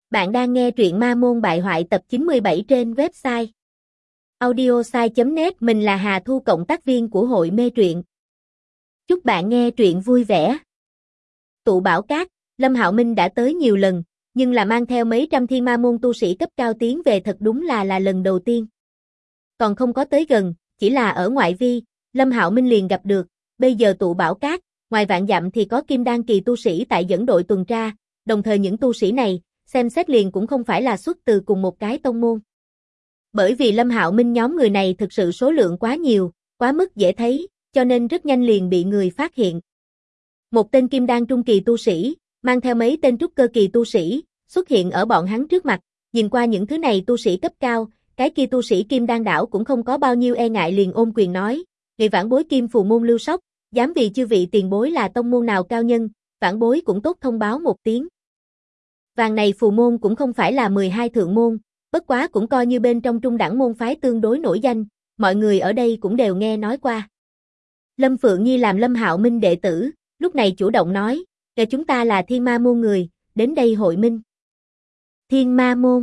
Bạn đang nghe truyện Ma Môn Bại Hoại tập 97 trên website audiosai.net. Mình là Hà Thu, cộng tác viên của hội mê truyện. Chúc bạn nghe truyện vui vẻ. Tụ Bảo Cát, Lâm Hạo Minh đã tới nhiều lần, nhưng là mang theo mấy trăm thiên ma môn tu sĩ cấp cao tiến về thật đúng là lần đầu tiên. Còn không có tới gần, chỉ là ở ngoại vi, Lâm Hạo Minh liền gặp được. Bây giờ Tụ Bảo Cát, ngoài vạn dặm thì có kim đan kỳ tu sĩ tại dẫn đội tuần tra, đồng thời những tu sĩ này xem xét liền cũng không phải là xuất từ cùng một cái tông môn. Bởi vì Lâm Hạo Minh nhóm người này thực sự số lượng quá nhiều, quá mức dễ thấy, cho nên rất nhanh liền bị người phát hiện. Một tên kim đan trung kỳ tu sĩ, mang theo mấy tên trúc cơ kỳ tu sĩ, xuất hiện ở bọn hắn trước mặt, nhìn qua những thứ này tu sĩ cấp cao, cái kia tu sĩ kim đan đảo cũng không có bao nhiêu e ngại, liền ôm quyền nói: "Vị vãn bối Kim Phù môn Lưu Sóc, dám vì chư vị tiền bối là tông môn nào cao nhân, vãn bối cũng tốt thông báo một tiếng." Vàng này phù môn cũng không phải là 12 thượng môn, bất quá cũng coi như bên trong trung đẳng môn phái tương đối nổi danh, mọi người ở đây cũng đều nghe nói qua. Lâm Phượng Nhi làm Lâm Hạo Minh đệ tử, lúc này chủ động nói: "Kể chúng ta là Thiên Ma môn người, đến đây hội minh." Thiên Ma môn.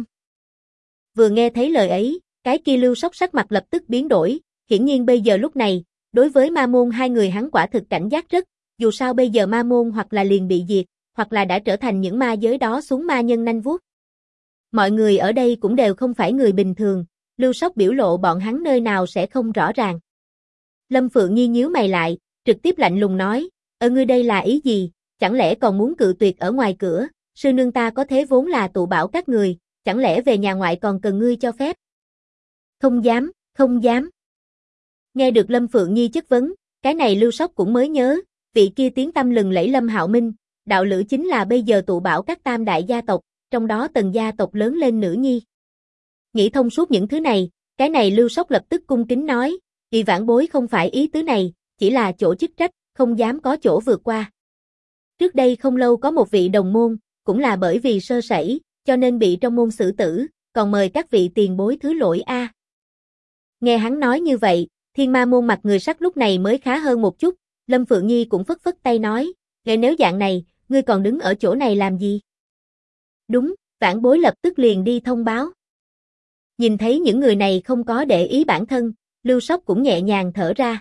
Vừa nghe thấy lời ấy, cái kia Lưu Sóc sắc mặt lập tức biến đổi, hiển nhiên bây giờ lúc này, đối với ma môn hai người hắn quả thực cảnh giác rất, dù sao bây giờ ma môn hoặc là liền bị diệt, hoặc là đã trở thành những ma giới đó xuống ma nhân nanh vuốt. Mọi người ở đây cũng đều không phải người bình thường, Lưu Sóc biểu lộ bọn hắn nơi nào sẽ không rõ ràng. Lâm Phượng Nhi nhíu mày lại, trực tiếp lạnh lùng nói: ngươi đây là ý gì, chẳng lẽ còn muốn cự tuyệt ở ngoài cửa, sư nương ta có thế vốn là Tụ Bảo các người, chẳng lẽ về nhà ngoại còn cần ngươi cho phép?" "Không dám, không dám." Nghe được Lâm Phượng Nhi chất vấn, cái này Lưu Sóc cũng mới nhớ, vị kia tiếng tăm lừng lẫy Lâm Hạo Minh, đạo lữ chính là bây giờ Tụ Bảo các tam đại gia tộc, trong đó Tần gia tộc lớn lên nữ nhi. Nghĩ thông suốt những thứ này, cái này Lưu Sóc lập tức cung kính nói: "Vì vãn bối không phải ý tứ này, chỉ là chỗ chức trách, không dám có chỗ vượt qua. Trước đây không lâu có một vị đồng môn, cũng là bởi vì sơ sẩy, cho nên bị trong môn xử tử, còn mời các vị tiền bối thứ lỗi a." Nghe hắn nói như vậy, Thiên Ma môn mặt người sắc lúc này mới khá hơn một chút, Lâm Phượng Nhi cũng phất phất tay nói: Nếu dạng này, ngươi còn đứng ở chỗ này làm gì?" "Đúng, vãn bối lập tức liền đi thông báo." Nhìn thấy những người này không có để ý bản thân, Lưu Sóc cũng nhẹ nhàng thở ra.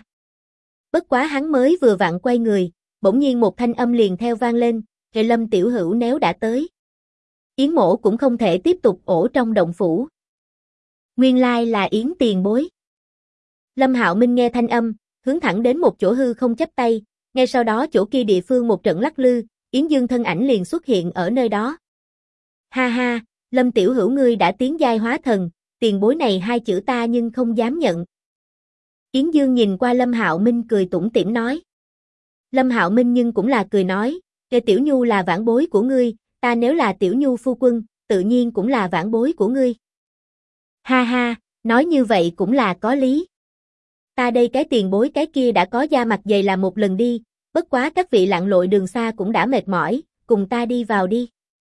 Bất quá hắn mới vừa vặn quay người, bỗng nhiên một thanh âm liền theo vang lên: "Lâm tiểu hữu nếu đã tới, Yến mỗ cũng không thể tiếp tục ổ trong động phủ." Nguyên lai là Yến tiền bối. Lâm Hạo Minh nghe thanh âm, hướng thẳng đến một chỗ hư không chắp tay, ngay sau đó chỗ kia địa phương một trận lắc lư, Yến Dương thân ảnh liền xuất hiện ở nơi đó. "Ha ha, Lâm tiểu hữu ngươi đã tiến giai hóa thần, tiền bối này hai chữ ta nhưng không dám nhận." Yến Dương nhìn qua Lâm Hạo Minh cười tủm tỉm nói. Lâm Hạo Minh nhưng cũng là cười nói: "Kể tiểu nhu là vãn bối của ngươi, ta nếu là tiểu nhu phu quân, tự nhiên cũng là vãn bối của ngươi." "Ha ha, nói như vậy cũng là có lý. Ta đây cái tiền bối cái kia đã có da mặt dày là một lần đi, bất quá các vị lặn lội đường xa cũng đã mệt mỏi, cùng ta đi vào đi."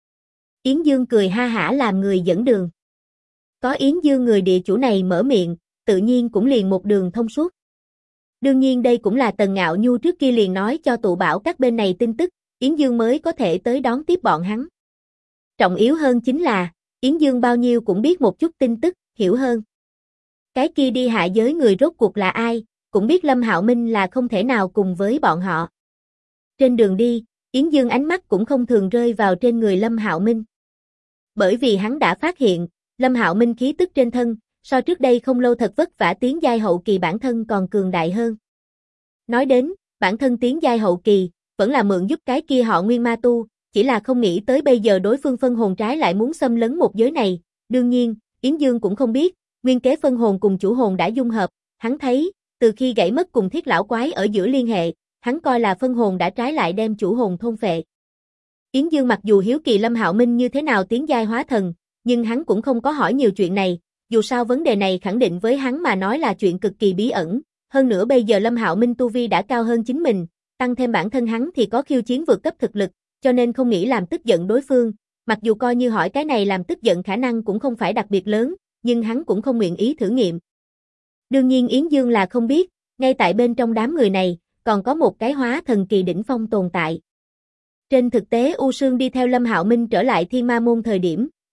Yến Dương cười ha hả làm người dẫn đường. Có Yến Dương người địa chủ này mở miệng, tự nhiên cũng liền một đường thông suốt. Đương nhiên đây cũng là Tần Ngạo Nhu trước kia liền nói cho Tụ Bảo các bên này tin tức, Yến Dương mới có thể tới đón tiếp bọn hắn. Trọng yếu hơn chính là, Yến Dương bao nhiêu cũng biết một chút tin tức, hiểu hơn. Cái kia đi hạ giới người rốt cuộc là ai, cũng biết Lâm Hạo Minh là không thể nào cùng với bọn họ. Trên đường đi, Yến Dương ánh mắt cũng không thường rơi vào trên người Lâm Hạo Minh. Bởi vì hắn đã phát hiện, Lâm Hạo Minh khí tức trên thân, so trước đây không lâu thật vất vả tiến giai hậu kỳ bản thân còn cường đại hơn. Nói đến, bản thân tiến giai hậu kỳ, vẫn là mượn giúp cái kia họ Nguyên ma tu, chỉ là không nghĩ tới bây giờ đối phương phân hồn trái lại muốn xâm lấn một giới này. Đương nhiên, Yến Dương cũng không biết, nguyên kế phân hồn cùng chủ hồn đã dung hợp, hắn thấy, từ khi gãy mất cùng thiết lão quái ở giữa liên hệ, hắn coi là phân hồn đã trái lại đem chủ hồn thôn phệ. Yến Dương mặc dù hiếu kỳ Lâm Hạo Minh như thế nào tiến giai hóa thần, nhưng hắn cũng không có hỏi nhiều chuyện này, dù sao vấn đề này khẳng định với hắn mà nói là chuyện cực kỳ bí ẩn, hơn nữa bây giờ Lâm Hạo Minh tu vi đã cao hơn chính mình, tăng thêm bản thân hắn thì có khiêu chiến vượt cấp thực lực, cho nên không nghĩ làm tức giận đối phương, mặc dù coi như hỏi cái này làm tức giận khả năng cũng không phải đặc biệt lớn, nhưng hắn cũng không nguyện ý thử nghiệm. Đương nhiên Yến Dương là không biết, ngay tại bên trong đám người này, còn có một cái hóa thần kỳ đỉnh phong tồn tại. Trên thực tế U Sương đi theo Lâm Hạo Minh trở lại Thiên Ma môn thời điểm,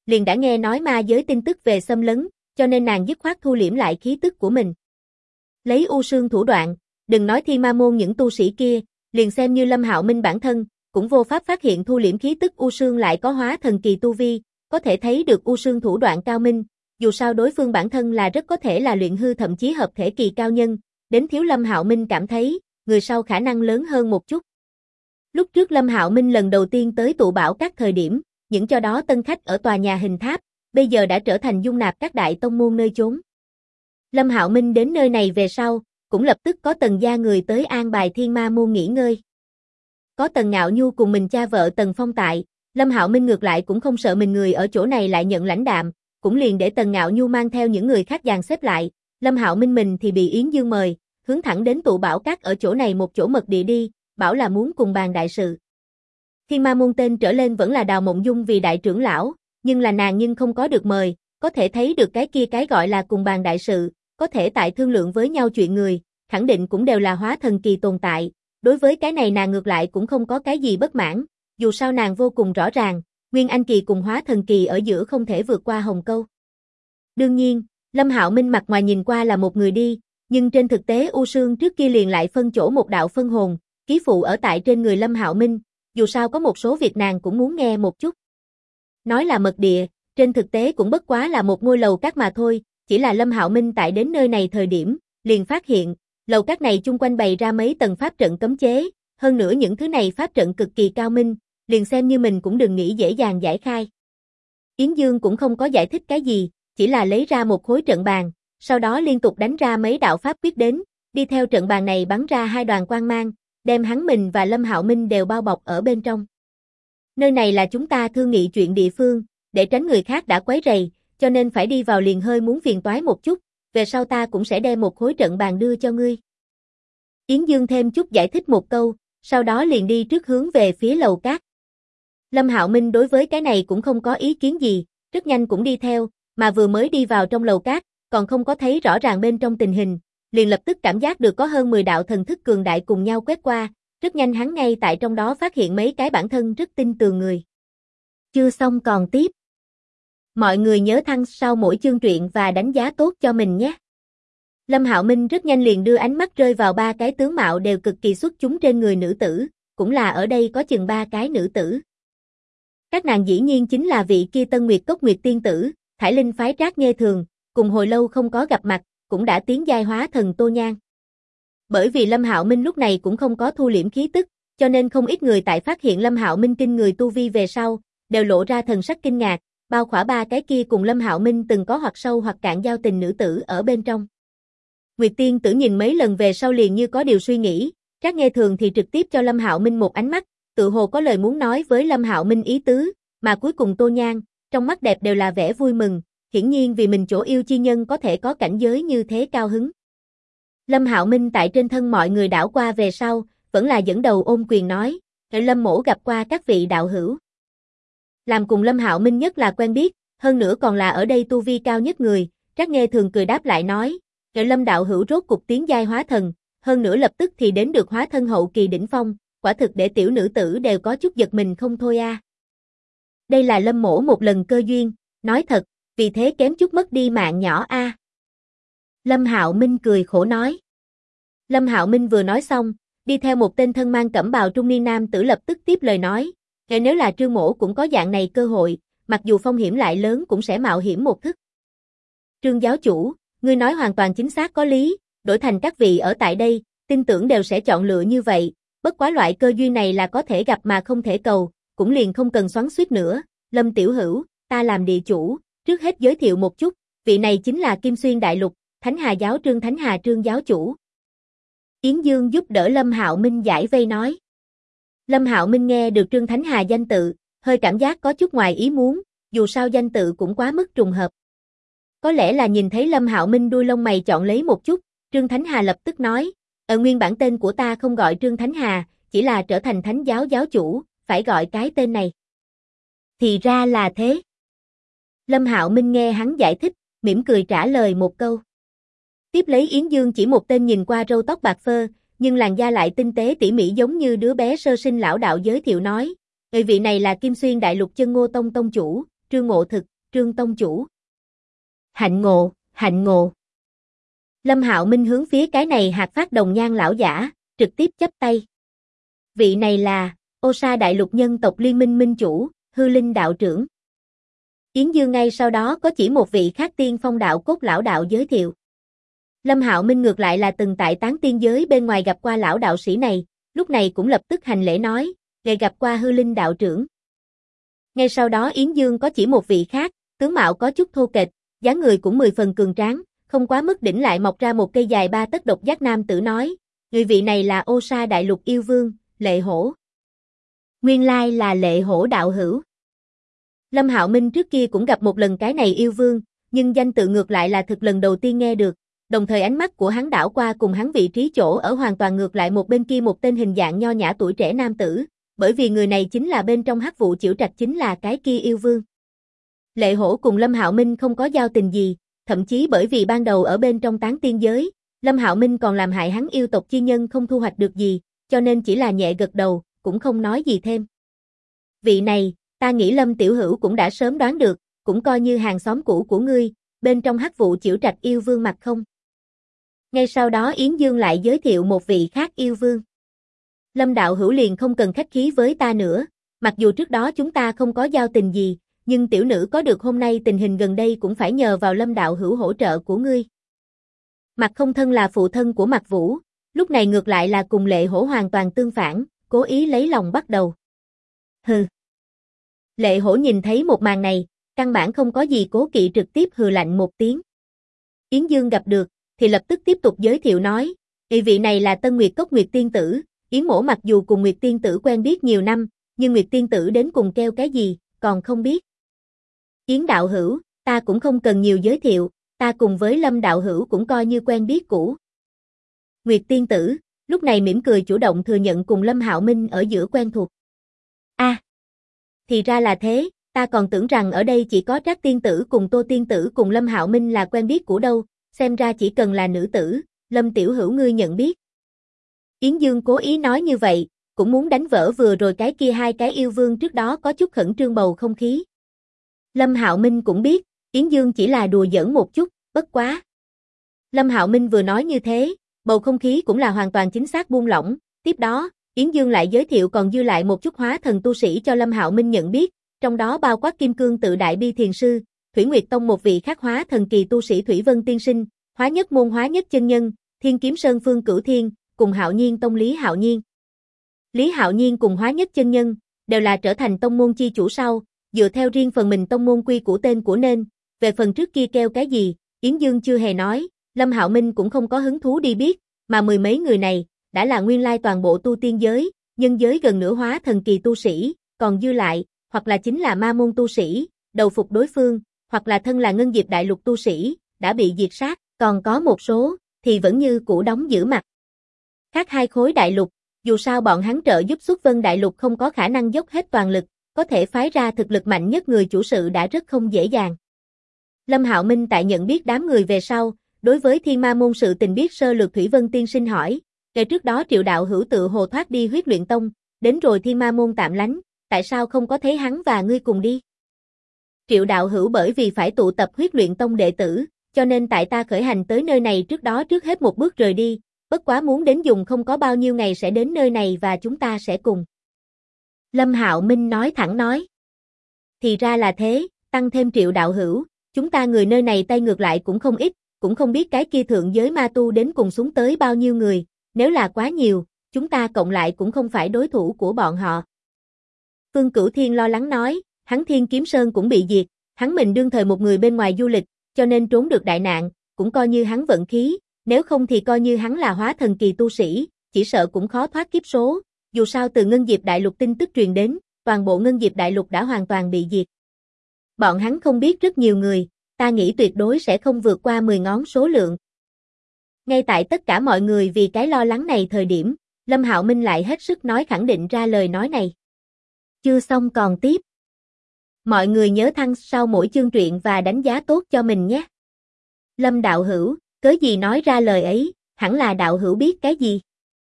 liền đã nghe nói ma giới tin tức về xâm lấn, cho nên nàng dứt khoát thu liễm lại khí tức của mình. Lấy U Sương thủ đoạn, đừng nói Thiên Ma môn những tu sĩ kia, liền xem như Lâm Hạo Minh bản thân, cũng vô pháp phát hiện thu liễm khí tức U Sương lại có hóa thần kỳ tu vi, có thể thấy được U Sương thủ đoạn cao minh, dù sao đối phương bản thân là rất có thể là luyện hư thậm chí hợp thể kỳ cao nhân, đến thiếu Lâm Hạo Minh cảm thấy, người sau khả năng lớn hơn một chút. Lúc trước Lâm Hạo Minh lần đầu tiên tới tụ bảo các thời điểm, những cho đó tân khách ở tòa nhà hình tháp, bây giờ đã trở thành dung nạp các đại tông môn nơi chốn. Lâm Hạo Minh đến nơi này về sau, cũng lập tức có Tần gia người tới an bài Thiên Ma môn nghỉ ngơi. Có Tần Ngạo Nhu cùng mình cha vợ Tần Phong tại, Lâm Hạo Minh ngược lại cũng không sợ mình người ở chỗ này lại nhận lãnh đạm, cũng liền để Tần Ngạo Nhu mang theo những người khác dàn xếp lại, Lâm Hạo Minh mình thì bị Yến Dương mời, hướng thẳng đến tụ bảo các ở chỗ này một chỗ mật địa đi, bảo là muốn cùng bàn đại sự. Thiên Ma môn tên trở lên vẫn là Đào Mộng Dung vì đại trưởng lão, nhưng là nàng nhưng không có được mời, có thể thấy được cái kia cái gọi là cùng bàn đại sự, có thể tại thương lượng với nhau chuyện người, khẳng định cũng đều là hóa thần kỳ tồn tại, đối với cái này nàng ngược lại cũng không có cái gì bất mãn, dù sao nàng vô cùng rõ ràng, Nguyên Anh kỳ cùng hóa thần kỳ ở giữa không thể vượt qua hồng câu. Đương nhiên, Lâm Hạo Minh mặt ngoài nhìn qua là một người đi, nhưng trên thực tế U Sương trước kia liền lại phân chỗ một đạo phân hồn, ký phụ ở tại trên người Lâm Hạo Minh, dù sao có một số việc nàng cũng muốn nghe một chút. Nói là mật địa, trên thực tế cũng bất quá là một ngôi lầu các mà thôi, chỉ là Lâm Hạo Minh tại đến nơi này thời điểm, liền phát hiện, lầu các này chung quanh bày ra mấy tầng pháp trận cấm chế, hơn nữa những thứ này pháp trận cực kỳ cao minh, liền xem như mình cũng đừng nghĩ dễ dàng giải khai. Yến Dương cũng không có giải thích cái gì, chỉ là lấy ra một khối trận bàn, sau đó liên tục đánh ra mấy đạo pháp quyết đến, đi theo trận bàn này bắn ra hai đoàn quang mang, đem hắn mình và Lâm Hạo Minh đều bao bọc ở bên trong. Nơi này là chúng ta thương nghị chuyện địa phương, để tránh người khác đã quấy rầy, cho nên phải đi vào liền hơi muốn phiền toái một chút, về sau ta cũng sẽ đem một khối trận bàn đưa cho ngươi. Yến Dương thêm chút giải thích một câu, sau đó liền đi trước hướng về phía lầu các. Lâm Hạo Minh đối với cái này cũng không có ý kiến gì, rất nhanh cũng đi theo, mà vừa mới đi vào trong lầu các, còn không có thấy rõ ràng bên trong tình hình, liền lập tức cảm giác được có hơn 10 đạo thần thức cường đại cùng nhau quét qua, rất nhanh hắn ngay tại trong đó phát hiện mấy cái bản thân rất tin tường người. Chưa xong còn tiếp. Mọi người nhớ thăng sau mỗi chương truyện và đánh giá tốt cho mình nhé. Lâm Hạo Minh rất nhanh liền đưa ánh mắt rơi vào ba cái tướng mạo đều cực kỳ xuất chúng trên người nữ tử, cũng là ở đây có chừng ba cái nữ tử. Các nàng dĩ nhiên chính là vị kia Tân Nguyệt Cốc Nguyệt tiên tử, Thải Linh phái Trác Nghê Thường, cùng hồi lâu không có gặp mặt, cũng đã tiến giai hóa thần Tô Nhan. Bởi vì Lâm Hạo Minh lúc này cũng không có thu liễm khí tức, cho nên không ít người tại phát hiện Lâm Hạo Minh kinh người tu vi về sau, đều lộ ra thần sắc kinh ngạc, bao khỏa ba cái kia cùng Lâm Hạo Minh từng có hoặc sâu hoặc cạn giao tình nữ tử ở bên trong. Nguyệt tiên tử nhìn mấy lần về sau liền như có điều suy nghĩ, Trác Nghê Thường thì trực tiếp cho Lâm Hạo Minh một ánh mắt, tự hồ có lời muốn nói với Lâm Hạo Minh ý tứ, mà cuối cùng Tô Nhan, trong mắt đẹp đều là vẻ vui mừng, hiển nhiên vì mình chỗ yêu chi nhân có thể có cảnh giới như thế cao hứng. Lâm Hạo Minh tại trên thân mọi người đảo qua về sau, vẫn là dẫn đầu ôm quyền nói, Lâm mỗ gặp qua các vị đạo hữu. Làm cùng Lâm Hạo Minh nhất là quen biết, hơn nữa còn là ở đây tu vi cao nhất người, Trác Nghê Thường cười đáp lại nói, Lâm đạo hữu rốt cục tiến giai hóa thần, hơn nữa lập tức thì đến được hóa thân hậu kỳ đỉnh phong, quả thực để tiểu nữ tử đều có chút giật mình không thôi a. Đây là Lâm mỗ một lần cơ duyên, nói thật, vì thế kém chút mất đi mạng nhỏ a. Lâm Hạo Minh cười khổ nói. Lâm Hạo Minh vừa nói xong, đi theo một tên thân mang cẩm bào trung niên nam tử lập tức tiếp lời nói, nếu là Trương mỗ cũng có dạng này cơ hội, mặc dù phong hiểm lại lớn cũng sẽ mạo hiểm một thức. Trương giáo chủ, ngươi nói hoàn toàn chính xác có lý, đổi thành các vị ở tại đây, tin tưởng đều sẽ chọn lựa như vậy, bất quá loại cơ duyên này là có thể gặp mà không thể cầu, cũng liền không cần xoắn xuýt nữa. Lâm tiểu hữu, ta làm địa chủ, trước hết giới thiệu một chút, vị này chính là Kim Xuyên Đại Lục, Thánh Hà giáo Trương Thánh Hà Trương giáo chủ. Yến Dương giúp đỡ Lâm Hạo Minh giải vây nói. Lâm Hạo Minh nghe được Trương Thánh Hà danh tự, hơi cảm giác có chút ngoài ý muốn, dù sao danh tự cũng quá mức trùng hợp. Có lẽ là nhìn thấy Lâm Hạo Minh đuôi lông mày chọn lấy một chút, Trương Thánh Hà lập tức nói, nguyên bản tên của ta không gọi Trương Thánh Hà, chỉ là trở thành Thánh giáo giáo chủ, phải gọi cái tên này. Thì ra là thế. Lâm Hạo Minh nghe hắn giải thích, mỉm cười trả lời một câu. Tiếp lấy Yến Dương chỉ một tên nhìn qua râu tóc bạc phơ, nhưng làn da lại tinh tế tỉ mỉ giống như đứa bé sơ sinh lão đạo giới thiệu nói, vị này là Kim Xuyên Đại Lục Chân Ngô Tông tông chủ, Trương Ngộ Thực, Trương tông chủ. Hạnh ngộ, hạnh ngộ. Lâm Hạo Minh hướng phía cái này hạt phát đồng nhan lão giả, trực tiếp chắp tay. Vị này là Ô Sa Đại Lục Nhân tộc Liên minh minh chủ, Hư Linh đạo trưởng. Yến Dương ngay sau đó có chỉ một vị khác tiên phong đạo cốt lão đạo giới thiệu. Lâm Hạo Minh ngược lại là từng tại Tán Tiên giới bên ngoài gặp qua lão đạo sĩ này, lúc này cũng lập tức hành lễ nói, ngày gặp qua Hư Linh đạo trưởng. Ngay sau đó Yến Dương có chỉ một vị khác, tướng mạo có chút thô kệch, dáng người cũng 10 phần cường tráng, không quá mức đỉnh lại mọc ra một cây dài 3 tấc độc giác nam tử nói, người vị này là Ô Sa Đại Lục yêu vương, Lệ Hổ. Nguyên lai là Lệ Hổ đạo hữu. Lâm Hạo Minh trước kia cũng gặp một lần cái này yêu vương, nhưng danh tự ngược lại là thực lần đầu tiên nghe được, đồng thời ánh mắt của hắn đảo qua cùng hắn vị trí chỗ ở hoàn toàn ngược lại một bên kia một tên hình dạng nho nhã tuổi trẻ nam tử, bởi vì người này chính là bên trong Hắc Vụ Chiểu Trạch chính là cái kia yêu vương. Lệ Hổ cùng Lâm Hạo Minh không có giao tình gì, thậm chí bởi vì ban đầu ở bên trong Tán Tiên giới, Lâm Hạo Minh còn làm hại hắn yêu tộc chi nhân không thu hoạch được gì, cho nên chỉ là nhẹ gật đầu, cũng không nói gì thêm. Vị này, ta nghĩ Lâm tiểu hữu cũng đã sớm đoán được, cũng coi như hàng xóm cũ của ngươi, bên trong Hắc Vụ Chiểu Trạch yêu vương mặt không. Ngay sau đó Yến Dương lại giới thiệu một vị khác yêu vương. Lâm đạo hữu liền không cần khách khí với ta nữa, mặc dù trước đó chúng ta không có giao tình gì, nhưng tiểu nữ có được hôm nay tình hình gần đây cũng phải nhờ vào Lâm đạo hữu hỗ trợ của ngươi. Mạc Không Thân là phụ thân của Mạc Vũ, lúc này ngược lại là cùng Lệ Hổ hoàn toàn tương phản, cố ý lấy lòng bắt đầu. Hừ. Lệ Hổ nhìn thấy một màn này, căn bản không có gì cố kỵ trực tiếp hừ lạnh một tiếng. Yến Dương gặp được, thì lập tức tiếp tục giới thiệu nói, vị này là Tân Nguyệt Cốc Nguyệt Tiên Tử, Yến mỗ mặc dù cùng Nguyệt Tiên Tử quen biết nhiều năm, nhưng Nguyệt Tiên Tử đến cùng kêu cái gì, còn không biết. Yến đạo hữu, ta cũng không cần nhiều giới thiệu, ta cùng với Lâm đạo hữu cũng coi như quen biết cũ. Nguyệt Tiên Tử, lúc này mỉm cười chủ động thừa nhận cùng Lâm Hạo Minh ở giữa quen thuộc. Thì ra là thế, ta còn tưởng rằng ở đây chỉ có Trác Tiên Tử cùng Tô Tiên Tử cùng Lâm Hạo Minh là quen biết cũ đâu, xem ra chỉ cần là nữ tử, Lâm tiểu hữu ngươi nhận biết. Yến Dương cố ý nói như vậy, cũng muốn đánh vỡ vừa rồi cái kia hai cái yêu vương trước đó có chút khẩn trương bầu không khí. Lâm Hạo Minh cũng biết, Yến Dương chỉ là đùa giỡn một chút, bất quá. Lâm Hạo Minh vừa nói như thế, bầu không khí cũng là hoàn toàn chính xác buông lỏng, tiếp đó, Yến Dương lại giới thiệu còn dư lại một chút hóa thần tu sĩ cho Lâm Hạo Minh nhận biết, trong đó bao quát Kim Cương Tự Đại Bi Thiền Sư, Thủy Nguyệt Tông một vị khác hóa thần kỳ tu sĩ Thủy Vân Tiên Sinh, Hóa Nhất Môn Hóa Nhất Chân Nhân, Thiên Kiếm Sơn Phương Cửu Thiên, cùng Hạo Nhiên Tông Lý Hạo Nhiên. Lý Hạo Nhiên cùng Hóa Nhất Chân Nhân, đều là trở thành tông môn chi chủ sau, dựa theo riêng phần mình tông môn quy củ tên của nên, về phần trước kia kêu cái gì, Yến Dương chưa hề nói, Lâm Hạo Minh cũng không có hứng thú đi biết, mà mười mấy người này, đã là nguyên lai toàn bộ tu tiên giới, nhân giới gần nửa hóa thần kỳ tu sĩ, còn dư lại, hoặc là chính là ma môn tu sĩ, đầu phục đối phương, hoặc là thân là Ngân Diệp Đại Lục tu sĩ, đã bị diệt sát, còn có một số, thì vẫn như cũ đóng giữ mặt. Khác hai khối đại lục, dù sao bọn hắn trợ giúp Xuất Vân Đại Lục không có khả năng dốc hết toàn lực, có thể phái ra thực lực mạnh nhất người chủ sự đã rất không dễ dàng. Lâm Hạo Minh tại nhận biết đám người về sau, đối với Thiên Ma môn sự tình biết sơ lược Thủy Vân Tiên Sinh hỏi, ngày trước đó Triệu đạo hữu tự hồ thoát đi Huyết Luyện Tông, đến rồi Thiên Ma môn tạm lánh, tại sao không có thấy hắn và ngươi cùng đi? Triệu đạo hữu bởi vì phải tụ tập Huyết Luyện Tông đệ tử, cho nên tại ta khởi hành tới nơi này trước đó trước hết một bước rời đi, bất quá muốn đến dùng không có bao nhiêu ngày sẽ đến nơi này và chúng ta sẽ cùng. Lâm Hạo Minh nói thẳng nói. Thì ra là thế, tăng thêm Triệu đạo hữu, chúng ta người nơi này tay ngược lại cũng không ít, cũng không biết cái kia thượng giới ma tu đến cùng xuống tới bao nhiêu người, nếu là quá nhiều, chúng ta cộng lại cũng không phải đối thủ của bọn họ. Phương Cửu Thiên lo lắng nói, hắn Thiên Kiếm Sơn cũng bị diệt, hắn mình đương thời một người bên ngoài du lịch, cho nên trốn được đại nạn, cũng coi như hắn vận khí, nếu không thì coi như hắn là hóa thần kỳ tu sĩ, chỉ sợ cũng khó thoát kiếp số, dù sao từ Ngân Diệp Đại Lục tin tức truyền đến, toàn bộ Ngân Diệp Đại Lục đã hoàn toàn bị diệt. Bọn hắn không biết rất nhiều người, ta nghĩ tuyệt đối sẽ không vượt qua 10 ngón số lượng. Ngay tại tất cả mọi người vì cái lo lắng này thời điểm, Lâm Hạo Minh lại hết sức nói khẳng định ra lời nói này. Chưa xong còn tiếp. Mọi người nhớ thăng sau mỗi chương truyện và đánh giá tốt cho mình nhé. Lâm đạo hữu, cớ gì nói ra lời ấy, hẳn là đạo hữu biết cái gì.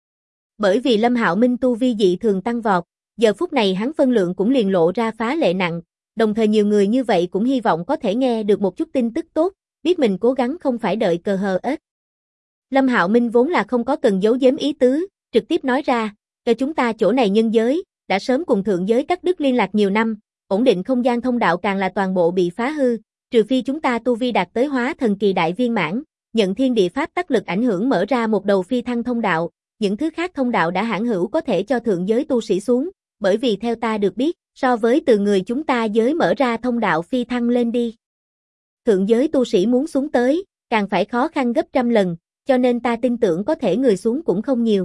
Bởi vì Lâm Hạo Minh tu vi dị thường tăng vọt, giờ phút này hắn phân lượng cũng liền lộ ra phá lệ nặng, đồng thời nhiều người như vậy cũng hy vọng có thể nghe được một chút tin tức tốt, biết mình cố gắng không phải đợi cờ hờ ết. Lâm Hạo Minh vốn là không có cần giấu giếm ý tứ, trực tiếp nói ra, cho chúng ta chỗ này nhân giới, đã sớm cùng thượng giới cắt đứt liên lạc nhiều năm, ổn định không gian thông đạo càng là toàn bộ bị phá hư, trừ phi chúng ta tu vi đạt tới hóa thần kỳ đại viên mãn, nhận thiên địa pháp tác lực ảnh hưởng mở ra một đầu phi thăng thông đạo, những thứ khác thông đạo đã hãn hữu có thể cho thượng giới tu sĩ xuống, bởi vì theo ta được biết, so với từ người chúng ta giới mở ra thông đạo phi thăng lên đi. Thượng giới tu sĩ muốn xuống tới, càng phải khó khăn gấp trăm lần, cho nên ta tin tưởng có thể người xuống cũng không nhiều.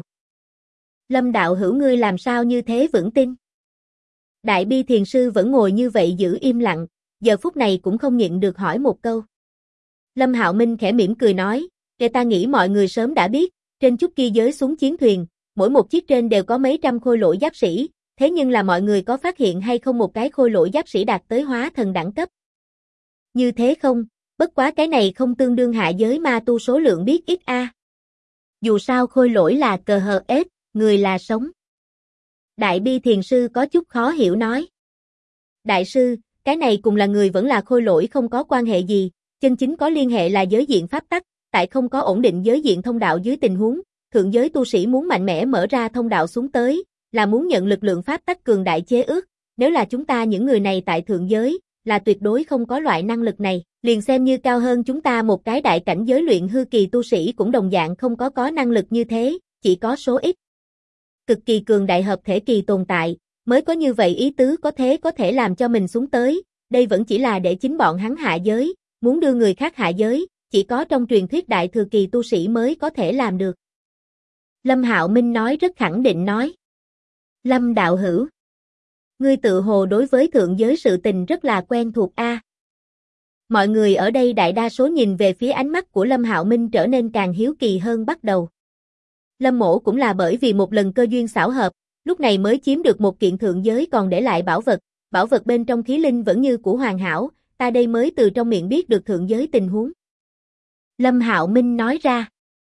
Lâm đạo hữu ngươi làm sao như thế vững tin? Đại Bi Thiền Sư vẫn ngồi như vậy giữ im lặng, giờ phút này cũng không nhịn được hỏi một câu. Lâm Hạo Minh khẽ mỉm cười nói, để ta nghĩ mọi người sớm đã biết, trên chút kia giới xuống chiến thuyền, mỗi một chiếc trên đều có mấy trăm khôi lỗi giáp sĩ, thế nhưng là mọi người có phát hiện hay không một cái khôi lỗi giáp sĩ đạt tới hóa thần đẳng cấp? Như thế không, bất quá cái này không tương đương hạ giới ma tu số lượng biết ít a. Dù sao khôi lỗi là cờ hờ ết, người là sống. Đại Bi Thiền Sư có chút khó hiểu nói. Đại sư, cái này cùng là người vẫn là khôi lỗi không có quan hệ gì, chân chính có liên hệ là giới diện pháp tắc, tại không có ổn định giới diện thông đạo dưới tình huống, thượng giới tu sĩ muốn mạnh mẽ mở ra thông đạo xuống tới, là muốn nhận lực lượng pháp tắc cường đại chế ước, nếu là chúng ta những người này tại thượng giới, là tuyệt đối không có loại năng lực này, liền xem như cao hơn chúng ta một cái đại cảnh giới luyện hư kỳ tu sĩ cũng đồng dạng không có năng lực như thế, chỉ có số ít. Cực kỳ cường đại hợp thể kỳ tồn tại, mới có như vậy ý tứ có thể làm cho mình xuống tới, đây vẫn chỉ là để chính bọn hắn hạ giới, muốn đưa người khác hạ giới, chỉ có trong truyền thuyết đại thừa kỳ tu sĩ mới có thể làm được. Lâm Hạo Minh nói rất khẳng định nói. Lâm đạo hữu, ngươi tự hồ đối với thượng giới sự tình rất là quen thuộc a. Mọi người ở đây đại đa số nhìn về phía ánh mắt của Lâm Hạo Minh trở nên càng hiếu kỳ hơn bắt đầu. Lâm Mỗ cũng là bởi vì một lần cơ duyên xảo hợp, lúc này mới chiếm được một kiện thượng giới còn để lại bảo vật bên trong khí linh vẫn như của hoàn hảo, ta đây mới từ trong miệng biết được thượng giới tình huống. Lâm Hạo Minh nói ra.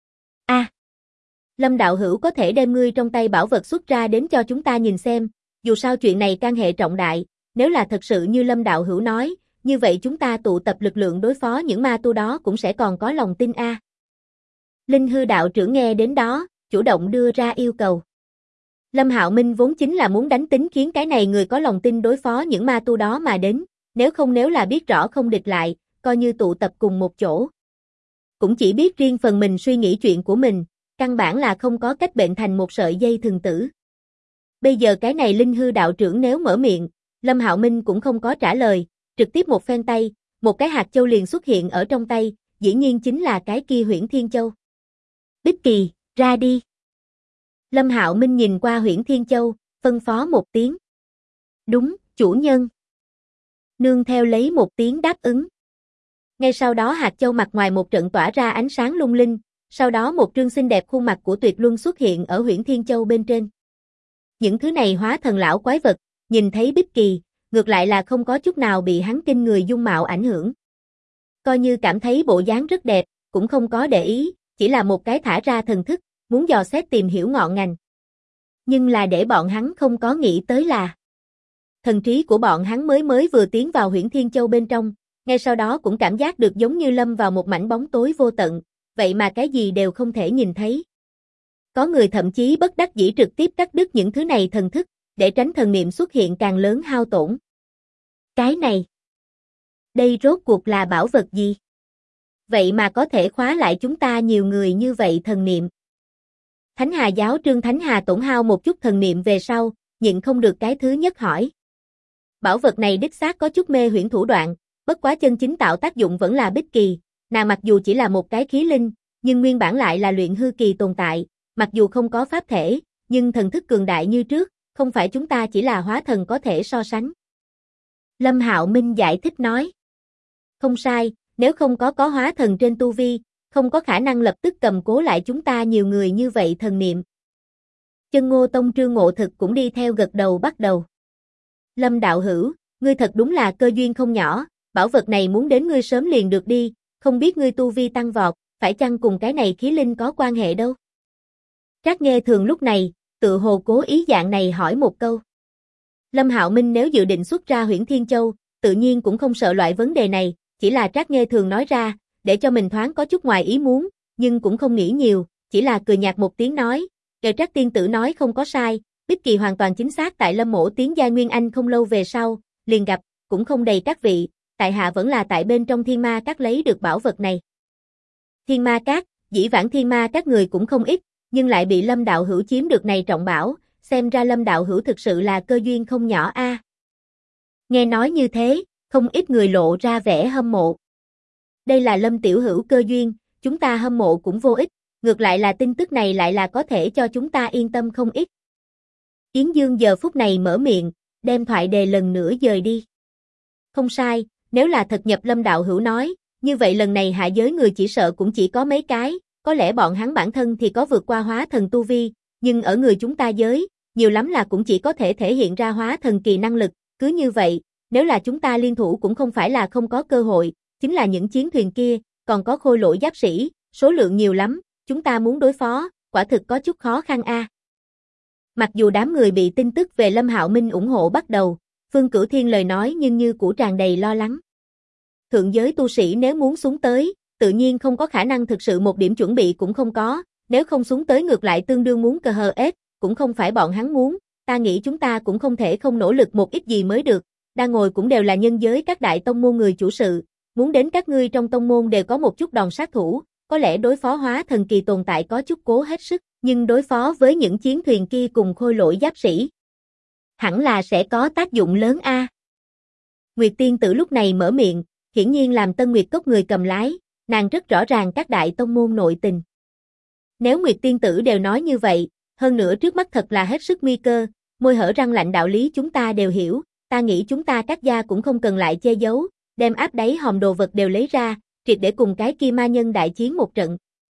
Lâm đạo hữu có thể đem ngươi trong tay bảo vật xuất ra đến cho chúng ta nhìn xem, dù sao chuyện này can hệ trọng đại, nếu là thật sự như Lâm đạo hữu nói, như vậy chúng ta tụ tập lực lượng đối phó những ma tu đó cũng sẽ còn có lòng tin a. Linh hư đạo trưởng nghe đến đó, chủ động đưa ra yêu cầu. Lâm Hạo Minh vốn chính là muốn đánh tính khiến cái này người có lòng tin đối phó những ma tu đó mà đến, nếu là biết rõ không địch lại, coi như tụ tập cùng một chỗ. Cũng chỉ biết riêng phần mình suy nghĩ chuyện của mình, căn bản là không có cách bệnh thành một sợi dây thừng tử. Bây giờ cái này linh hư đạo trưởng nếu mở miệng, Lâm Hạo Minh cũng không có trả lời, trực tiếp một phen tay, một cái hạt châu liền xuất hiện ở trong tay, dĩ nhiên chính là cái kia Huyễn Thiên Châu. Bích Kỳ, ra đi. Lâm Hạo Minh nhìn qua Huyễn Thiên Châu, phân phó một tiếng. Đúng, chủ nhân. Nương theo lấy một tiếng đáp ứng. Ngay sau đó hạt châu mặt ngoài một trận tỏa ra ánh sáng lung linh, sau đó một trương xinh đẹp khuôn mặt của Tuyệt Luân xuất hiện ở Huyễn Thiên Châu bên trên. Những thứ này hóa thần lão quái vật, nhìn thấy Bích Kỳ, ngược lại là không có chút nào bị hắn kinh người dung mạo ảnh hưởng. Coi như cảm thấy bộ dáng rất đẹp, cũng không có để ý, chỉ là một cái thả ra thần thức, muốn dò xét tìm hiểu ngọn ngành. Nhưng là để bọn hắn không có nghĩ tới là thần trí của bọn hắn mới vừa tiến vào Huyễn Thiên Châu bên trong, ngay sau đó cũng cảm giác được giống như lâm vào một mảnh bóng tối vô tận, vậy mà cái gì đều không thể nhìn thấy. Có người thậm chí bất đắc dĩ trực tiếp cắt đứt những thứ này thần thức, để tránh thần niệm xuất hiện càng lớn hao tổn. Cái này, đây rốt cuộc là bảo vật gì? Vậy mà có thể khóa lại chúng ta nhiều người như vậy thần niệm. Thánh Hà giáo Trương Thánh Hà tổn hao một chút thần niệm về sau, nhịn không được cái thứ nhất hỏi. Bảo vật này đích xác có chút mê huyễn thủ đoạn, bất quá chân chính tạo tác dụng vẫn là Bích Kỳ, nàng mặc dù chỉ là một cái khí linh, nhưng nguyên bản lại là luyện hư kỳ tồn tại, mặc dù không có pháp thể, nhưng thần thức cường đại như trước, không phải chúng ta chỉ là hóa thần có thể so sánh. Lâm Hạo Minh giải thích nói. Không sai, nếu không có hóa thần trên tu vi, không có khả năng lập tức cầm cố lại chúng ta nhiều người như vậy thần niệm. Chân Ngô Tông Trương Ngộ Thực cũng đi theo gật đầu bắt đầu. Lâm đạo hữu, ngươi thật đúng là cơ duyên không nhỏ, bảo vật này muốn đến ngươi sớm liền được đi, không biết ngươi tu vi tăng vọt, phải chăng cùng cái này khí linh có quan hệ đâu? Trác Nghê Thường lúc này, tự hồ cố ý dạng này hỏi một câu. Lâm Hạo Minh nếu dự định xuất ra Huyễn Thiên Châu, tự nhiên cũng không sợ loại vấn đề này, chỉ là Trác Nghê thường nói ra, để cho mình thoáng có chút ngoài ý muốn, nhưng cũng không nghĩ nhiều, chỉ là cười nhạt một tiếng nói, Trác tiên tử nói không có sai, Bích Kỳ hoàn toàn chính xác tại Lâm Mỗ tiến giai Nguyên Anh không lâu về sau, liền gặp, cũng không đầy các vị, tại hạ vẫn là tại bên trong Thiên Ma Các lấy được bảo vật này. Thiên Ma Các, dĩ vãng Thiên Ma Các người cũng không ít, nhưng lại bị Lâm đạo hữu chiếm được này trọng bảo, xem ra Lâm đạo hữu thực sự là cơ duyên không nhỏ a. Nghe nói như thế, không ít người lộ ra vẻ hâm mộ. Đây là Lâm tiểu hữu cơ duyên, chúng ta hâm mộ cũng vô ích, ngược lại là tin tức này lại là có thể cho chúng ta yên tâm không ít. Yến Dương giờ phút này mở miệng, đem thoại đề lần nữa dời đi. Không sai, nếu là thật nhập Lâm đạo hữu nói, như vậy lần này hạ giới người chỉ sợ cũng chỉ có mấy cái, có lẽ bọn hắn bản thân thì có vượt qua hóa thần tu vi, nhưng ở người chúng ta giới, nhiều lắm là cũng chỉ có thể thể hiện ra hóa thần kỳ năng lực, cứ như vậy, nếu là chúng ta liên thủ cũng không phải là không có cơ hội, chính là những chiến thuyền kia, còn có khôi lỗi giáp sĩ, số lượng nhiều lắm, chúng ta muốn đối phó, quả thực có chút khó khăn a. Mặc dù đám người bị tin tức về Lâm Hạo Minh ủng hộ bắt đầu, Phương Cửu Thiên lời nói nhưng như cũ tràn đầy lo lắng. Thượng giới tu sĩ nếu muốn xuống tới, tự nhiên không có khả năng thực sự một điểm chuẩn bị cũng không có, nếu không xuống tới ngược lại tương đương muốn cờ hờ ép, cũng không phải bọn hắn muốn, ta nghĩ chúng ta cũng không thể không nỗ lực một ít gì mới được, đang ngồi cũng đều là nhân giới các đại tông môn người chủ sự, muốn đến các ngươi trong tông môn đều có một chút đòn sát thủ, có lẽ đối phó hóa thần kỳ tồn tại có chút cố hết sức, nhưng đối phó với những chiến thuyền kia cùng khôi lỗi giáp sĩ, hẳn là sẽ có tác dụng lớn a. Nguyệt tiên tử lúc này mở miệng, hiển nhiên làm Tân Nguyệt Cốc người cầm lái, nàng rất rõ ràng các đại tông môn nội tình. Nếu Nguyệt tiên tử đều nói như vậy, hơn nữa trước mắt thật là hết sức nguy cơ, môi hở răng lạnh đạo lý chúng ta đều hiểu, ta nghĩ chúng ta các gia cũng không cần lại che giấu, đem áp đáy hòm đồ vật đều lấy ra, triệt để cùng cái kia ma nhân đại chiến một trận.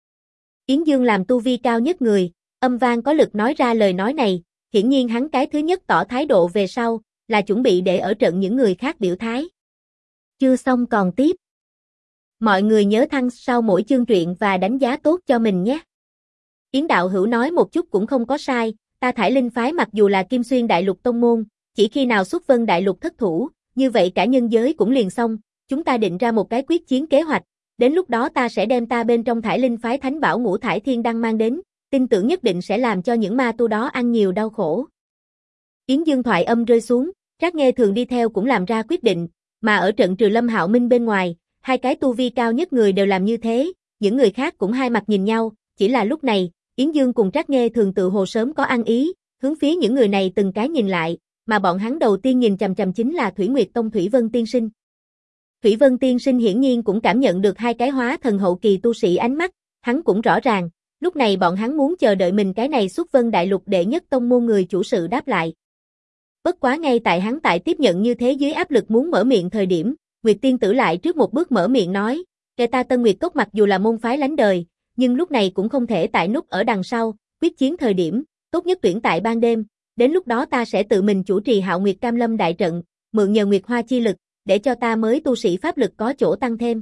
Yến Dương làm tu vi cao nhất người, âm vang có lực nói ra lời nói này, hiển nhiên hắn cái thứ nhất tỏ thái độ về sau, là chuẩn bị để ở trận những người khác biểu thái. Chưa xong còn tiếp. Mọi người nhớ thăng sau mỗi chương truyện và đánh giá tốt cho mình nhé. Yến đạo hữu nói một chút cũng không có sai, ta Thải Linh phái mặc dù là Kim Xuyên Đại Lục tông môn, chỉ khi nào xuất Vân Đại Lục thất thủ, như vậy cả nhân giới cũng liền xong, chúng ta định ra một cái quyết chiến kế hoạch, đến lúc đó ta sẽ đem ta bên trong Thải Linh phái thánh bảo Ngũ Thải Thiên Đăng mang đến, tin tưởng nhất định sẽ làm cho những ma tu đó ăn nhiều đau khổ. Yến Dương thoại âm rơi xuống, Trác Nghê thường đi theo cũng làm ra quyết định, mà ở trận trừ Lâm Hạo Minh bên ngoài, hai cái tu vi cao nhất người đều làm như thế, những người khác cũng hai mặt nhìn nhau, chỉ là lúc này, Yến Dương cùng Trác Nghê thường tự hồ sớm có ăn ý, hướng phía những người này từng cái nhìn lại, mà bọn hắn đầu tiên nhìn chằm chằm chính là Thủy Nguyệt Tông Thủy Vân Tiên Sinh. Thủy Vân Tiên Sinh hiển nhiên cũng cảm nhận được hai cái hóa thần hậu kỳ tu sĩ ánh mắt, hắn cũng rõ ràng, lúc này bọn hắn muốn chờ đợi mình cái này xuất Vân Đại Lục đệ nhất tông môn người chủ sự đáp lại. Bất quá ngay tại hắn tại tiếp nhận như thế dưới áp lực muốn mở miệng thời điểm, Nguyệt Tiên Tử lại trước một bước mở miệng nói, kẻ ta Tân Nguyệt Cốc mặc dù là môn phái lánh đời, nhưng lúc này cũng không thể tại núp ở đằng sau, quyết chiến thời điểm, tốt nhất tuyển tại ban đêm, đến lúc đó ta sẽ tự mình chủ trì Hạo Nguyệt Cam Lâm đại trận, mượn nhờ Nguyệt Hoa chi lực, để cho ta mới tu sĩ pháp lực có chỗ tăng thêm.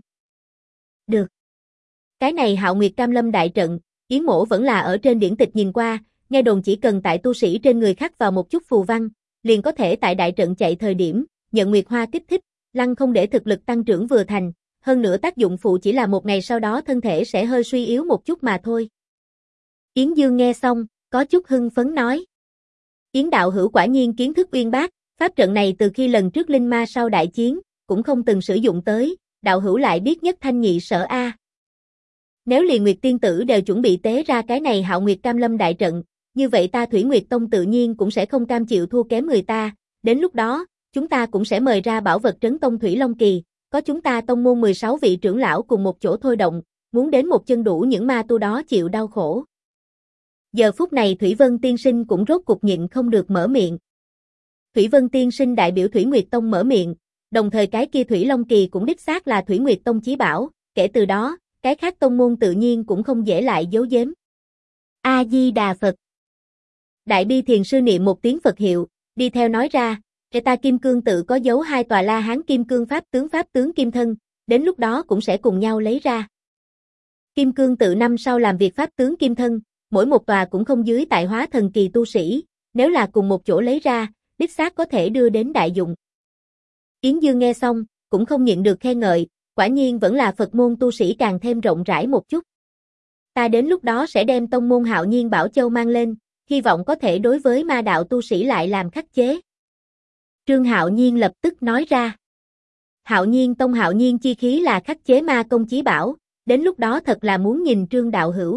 Được. Cái này Hạo Nguyệt Cam Lâm đại trận, Yến Mỗ vẫn là ở trên điển tịch nhìn qua, nghe đồn chỉ cần tại tu sĩ trên người khắc vào một chút phù văn, liền có thể tại đại trận chạy thời điểm, nhận Nguyệt Hoa kích thích, lăng không để thực lực tăng trưởng vừa thành, hơn nữa tác dụng phụ chỉ là một ngày sau đó thân thể sẽ hơi suy yếu một chút mà thôi. Yến Dương nghe xong, có chút hưng phấn nói. Yến đạo hữu quả nhiên kiến thức uyên bác, pháp trận này từ khi lần trước linh ma sau đại chiến, cũng không từng sử dụng tới, đạo hữu lại biết nhất thanh nhị sở a. Nếu liền Nguyệt tiên tử đều chuẩn bị tế ra cái này Hạo Nguyệt Cam Lâm đại trận, như vậy ta Thủy Nguyệt Tông tự nhiên cũng sẽ không cam chịu thua kém người ta, đến lúc đó, chúng ta cũng sẽ mời ra bảo vật trấn tông Thủy Long Kỳ, có chúng ta tông môn 16 vị trưởng lão cùng một chỗ thôi động, muốn đến một chân đủ những ma tu đó chịu đau khổ. Giờ phút này Thủy Vân Tiên Sinh cũng rốt cục nhịn không được mở miệng. Thủy Vân Tiên Sinh đại biểu Thủy Nguyệt Tông mở miệng, đồng thời cái kia Thủy Long Kỳ cũng đích xác là Thủy Nguyệt Tông chí bảo, kể từ đó, cái khác tông môn tự nhiên cũng không dễ lại giấu giếm. A Di Đà Phật. Đại Bi Thiền sư niệm một tiếng Phật hiệu, đi theo nói ra, ta Kim Cương tự có dấu hai tòa La Hán Kim Cương pháp tướng kim thân, đến lúc đó cũng sẽ cùng nhau lấy ra. Kim Cương tự năm sau làm việc pháp tướng kim thân, mỗi một tòa cũng không dưới tại hóa thần kỳ tu sĩ, nếu là cùng một chỗ lấy ra, đích xác có thể đưa đến đại dụng. Yến Dương nghe xong, cũng không nhịn được khen ngợi, quả nhiên vẫn là Phật môn tu sĩ càng thêm rộng rãi một chút. Ta đến lúc đó sẽ đem tông môn Hạo Nhiên Bảo Châu mang lên, hy vọng có thể đối với ma đạo tu sĩ lại làm khắc chế. Trương Hạo Nhiên lập tức nói ra. Hạo Nhiên Tông Hạo Nhiên chi khí là khắc chế ma công chí bảo, đến lúc đó thật là muốn nhìn Trương đạo hữu.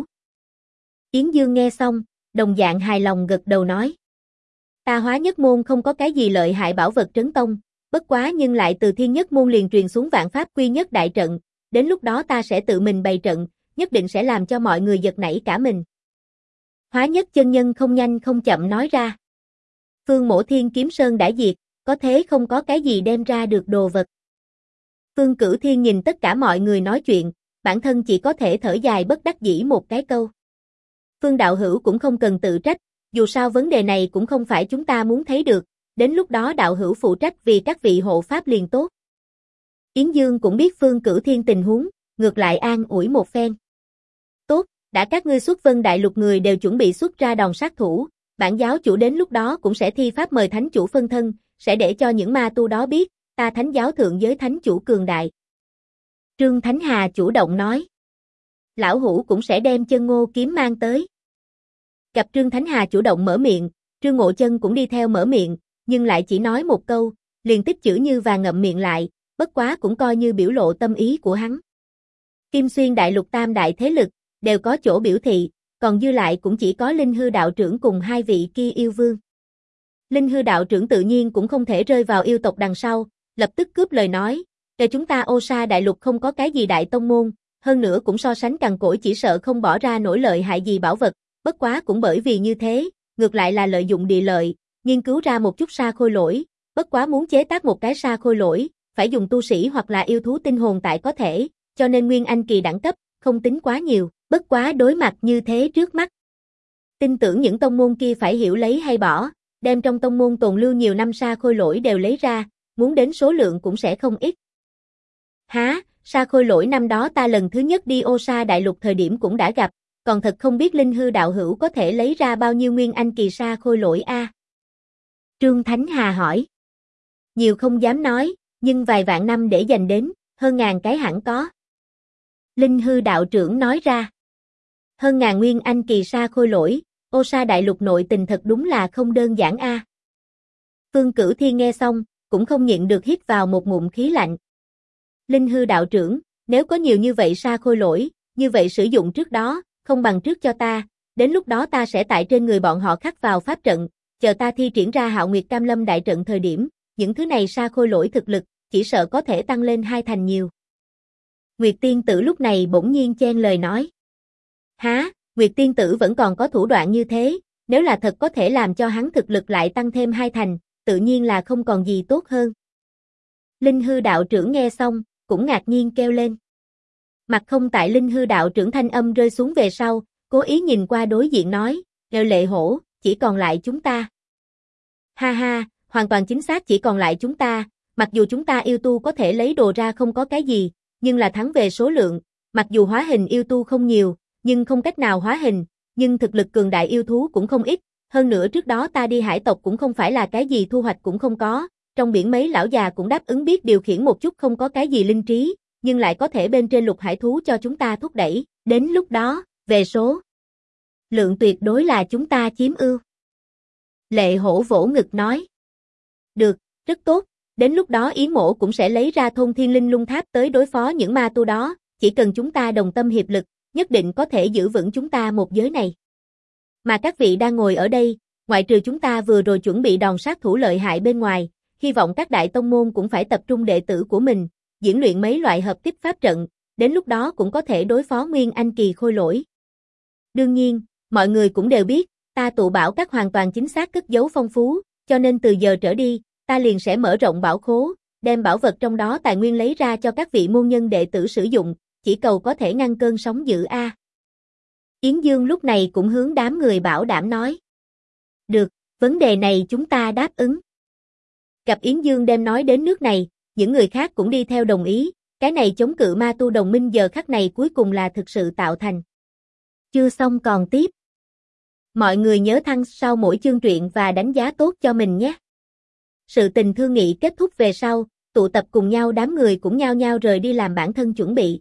Yến Dương nghe xong, đồng dạng hài lòng gật đầu nói. Ta Hóa Nhất môn không có cái gì lợi hại bảo vật trấn tông, bất quá nhưng lại từ Thiên Nhất môn liền truyền xuống vạn pháp quy nhất đại trận, đến lúc đó ta sẽ tự mình bày trận, nhất định sẽ làm cho mọi người giật nảy cả mình. Hóa Nhất chân nhân không nhanh không chậm nói ra. Phương Mỗ Thiên Kiếm Sơn đã diệt, có thế không có cái gì đem ra được đồ vật. Phương Cửu Thiên nhìn tất cả mọi người nói chuyện, bản thân chỉ có thể thở dài bất đắc dĩ một cái câu. Phương đạo hữu cũng không cần tự trách, dù sao vấn đề này cũng không phải chúng ta muốn thấy được, đến lúc đó đạo hữu phụ trách vì các vị hộ pháp liền tốt. Yến Dương cũng biết Phương Cửu Thiên tình huống, ngược lại an ủi một phen. Tốt, đã các ngươi xuất Vân Đại Lục người đều chuẩn bị xuất ra đòn sát thủ, bản giáo chủ đến lúc đó cũng sẽ thi pháp mời thánh chủ phân thân, sẽ để cho những ma tu đó biết, ta thánh giáo thượng giới thánh chủ cường đại. Trương Thánh Hà chủ động nói. Lão hủ cũng sẽ đem chân ngô kiếm mang tới. Gặp Trương Thánh Hà chủ động mở miệng, Trương Ngộ Chân cũng đi theo mở miệng, nhưng lại chỉ nói một câu, liền tích chữ như vàng ngậm miệng lại, bất quá cũng coi như biểu lộ tâm ý của hắn. Kim Xuyên Đại Lục tam đại thế lực, đều có chỗ biểu thị, còn dư lại cũng chỉ có Linh Hư đạo trưởng cùng hai vị kia yêu vương. Linh Hư đạo trưởng tự nhiên cũng không thể rơi vào yêu tộc đằng sau, lập tức cướp lời nói, để chúng ta Ô Sa Đại Lục không có cái gì đại tông môn, hơn nữa cũng so sánh cằn cỗi chỉ sợ không bỏ ra nổi lợi hại gì bảo vật, bất quá cũng bởi vì như thế, ngược lại là lợi dụng địa lợi, nghiên cứu ra một chút sa khôi lỗi, bất quá muốn chế tác một cái sa khôi lỗi, phải dùng tu sĩ hoặc là yêu thú tinh hồn tại có thể, cho nên nguyên anh kỳ đẳng cấp, không tính quá nhiều, bất quá đối mặt như thế trước mắt. Tin tưởng những tông môn kia phải hiểu lấy hay bỏ, đem trong tông môn tồn lưu nhiều năm sa khôi lỗi đều lấy ra, muốn đến số lượng cũng sẽ không ít. Há, sa khôi lỗi năm đó ta lần thứ nhất đi Ô Sa Đại Lục thời điểm cũng đã gặp, còn thật không biết Linh Hư đạo hữu có thể lấy ra bao nhiêu nguyên anh kỳ sa khôi lỗi a? Trương Thánh Hà hỏi. Nhiều không dám nói, nhưng vài vạn năm để dành đến, hơn ngàn cái hẳn có. Linh Hư đạo trưởng nói ra. Hơn ngàn nguyên anh kỳ sa khôi lỗi, Ô Sa Đại Lục nội tình thật đúng là không đơn giản a. Phương Cửu Thiên nghe xong, cũng không nhịn được hít vào một ngụm khí lạnh. Linh Hư đạo trưởng, nếu có nhiều như vậy sa khôi lỗi, như vậy sử dụng trước đó, không bằng trước cho ta, đến lúc đó ta sẽ tại trên người bọn họ khắc vào pháp trận, chờ ta thi triển ra Hạo Nguyệt Cam Lâm đại trận thời điểm, những thứ này sa khôi lỗi thực lực, chỉ sợ có thể tăng lên 2 thành nhiều. Nguyệt Tiên Tử lúc này bỗng nhiên chen lời nói. Há, Nguyệt Tiên Tử vẫn còn có thủ đoạn như thế, nếu là thật có thể làm cho hắn thực lực lại tăng thêm 2 thành, tự nhiên là không còn gì tốt hơn. Linh Hư đạo trưởng nghe xong, cũng ngạc nhiên kêu lên. Mặt không tại Linh Hư đạo trưởng thanh âm rơi xuống về sau, cố ý nhìn qua đối diện nói, Lệ Lệ Hổ, chỉ còn lại chúng ta. Ha ha, hoàn toàn chính xác chỉ còn lại chúng ta, mặc dù chúng ta yêu tu có thể lấy đồ ra không có cái gì, nhưng là thắng về số lượng, mặc dù hóa hình yêu tu không nhiều, nhưng không cách nào hóa hình, nhưng thực lực cường đại yêu thú cũng không ít, hơn nữa trước đó ta đi hải tộc cũng không phải là cái gì thu hoạch cũng không có, trong biển mấy lão già cũng đáp ứng biết điều khiển một chút không có cái gì linh trí, nhưng lại có thể bên trên lục hải thú cho chúng ta thúc đẩy, đến lúc đó, về số lượng tuyệt đối là chúng ta chiếm ưu. Lệ Hổ vỗ ngực nói. Được, rất tốt, đến lúc đó Yến Mỗ cũng sẽ lấy ra thôn Thiên Linh Lung Tháp tới đối phó những ma tu đó, chỉ cần chúng ta đồng tâm hiệp lực, nhất định có thể giữ vững chúng ta một giới này. Mà các vị đang ngồi ở đây, ngoại trừ chúng ta vừa rồi chuẩn bị đòn sát thủ lợi hại bên ngoài, hy vọng các đại tông môn cũng phải tập trung đệ tử của mình, diễn luyện mấy loại hợp kích pháp trận, đến lúc đó cũng có thể đối phó nguyên anh kỳ khôi lỗi. Đương nhiên, mọi người cũng đều biết, ta tụ bảo các hoàn toàn chính xác cất giấu phong phú, cho nên từ giờ trở đi, ta liền sẽ mở rộng bảo khố, đem bảo vật trong đó tài nguyên lấy ra cho các vị môn nhân đệ tử sử dụng, chỉ cầu có thể ngăn cơn sóng dữ a. Yến Dương lúc này cũng hướng đám người bảo đảm nói. Được, vấn đề này chúng ta đáp ứng. Gặp Yến Dương đem nói đến nước này, những người khác cũng đi theo đồng ý, cái này chống cự ma tu đồng minh giờ khắc này cuối cùng là thực sự tạo thành. Chưa xong còn tiếp. Mọi người nhớ thăng sau mỗi chương truyện và đánh giá tốt cho mình nhé. Sự tình thương nghị kết thúc về sau, tụ tập cùng nhau đám người cũng nhao nhao rời đi làm bản thân chuẩn bị.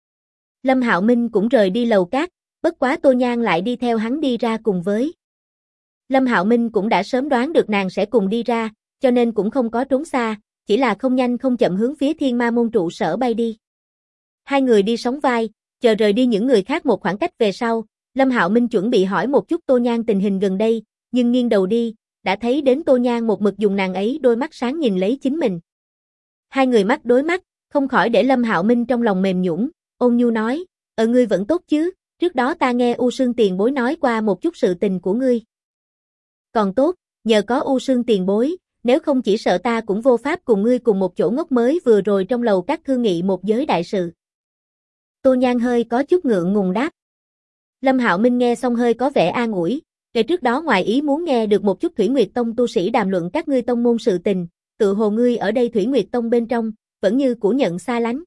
Lâm Hạo Minh cũng rời đi lầu cát, bất quá Tô Nhan lại đi theo hắn đi ra cùng với. Lâm Hạo Minh cũng đã sớm đoán được nàng sẽ cùng đi ra, cho nên cũng không có trốn xa, chỉ là không nhanh không chậm hướng phía Thiên Ma môn trụ sở bay đi. Hai người đi sóng vai, chờ rời đi những người khác một khoảng cách về sau, Lâm Hạo Minh chuẩn bị hỏi một chút Tô Nhan tình hình gần đây, nhưng nghiêng đầu đi, đã thấy đến Tô Nhan một mực dùng nàng ấy đôi mắt sáng nhìn lấy chính mình. Hai người mắt đối mắt, không khỏi để Lâm Hạo Minh trong lòng mềm nhũn, ôn nhu nói, ngươi vẫn tốt chứ, trước đó ta nghe U Sương tiền bối nói qua một chút sự tình của ngươi. Còn tốt, nhờ có U Sương tiền bối, nếu không chỉ sợ ta cũng vô pháp cùng ngươi cùng một chỗ ngốc mới vừa rồi trong lầu các thương nghị một giới đại sự. Tô Nhan hơi có chút ngượng ngùng đáp. Lâm Hạo Minh nghe xong hơi có vẻ an ủi, kể trước đó ngoài ý muốn nghe được một chút Thủy Nguyệt Tông tu sĩ đàm luận các ngươi tông môn sự tình, tự hồ ngươi ở đây Thủy Nguyệt Tông bên trong, vẫn như cũ nhận xa lánh.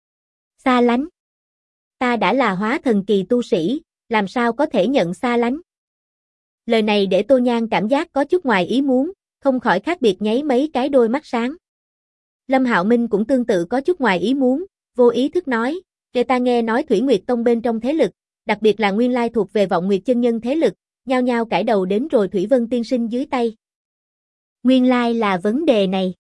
Xa lánh? Ta đã là hóa thần kỳ tu sĩ, làm sao có thể nhận xa lánh? Lời này để Tô Nhan cảm giác có chút ngoài ý muốn, không khỏi khác biệt nháy mấy cái đôi mắt sáng. Lâm Hạo Minh cũng tương tự có chút ngoài ý muốn, vô ý thức nói, kể ta nghe nói Thủy Nguyệt Tông bên trong thế lực, đặc biệt là nguyên lai thuộc về Vọng Nguyệt chân nhân thế lực, nhao nhao cải đầu đến rồi Thủy Vân tiên sinh dưới tay. Nguyên lai là vấn đề này.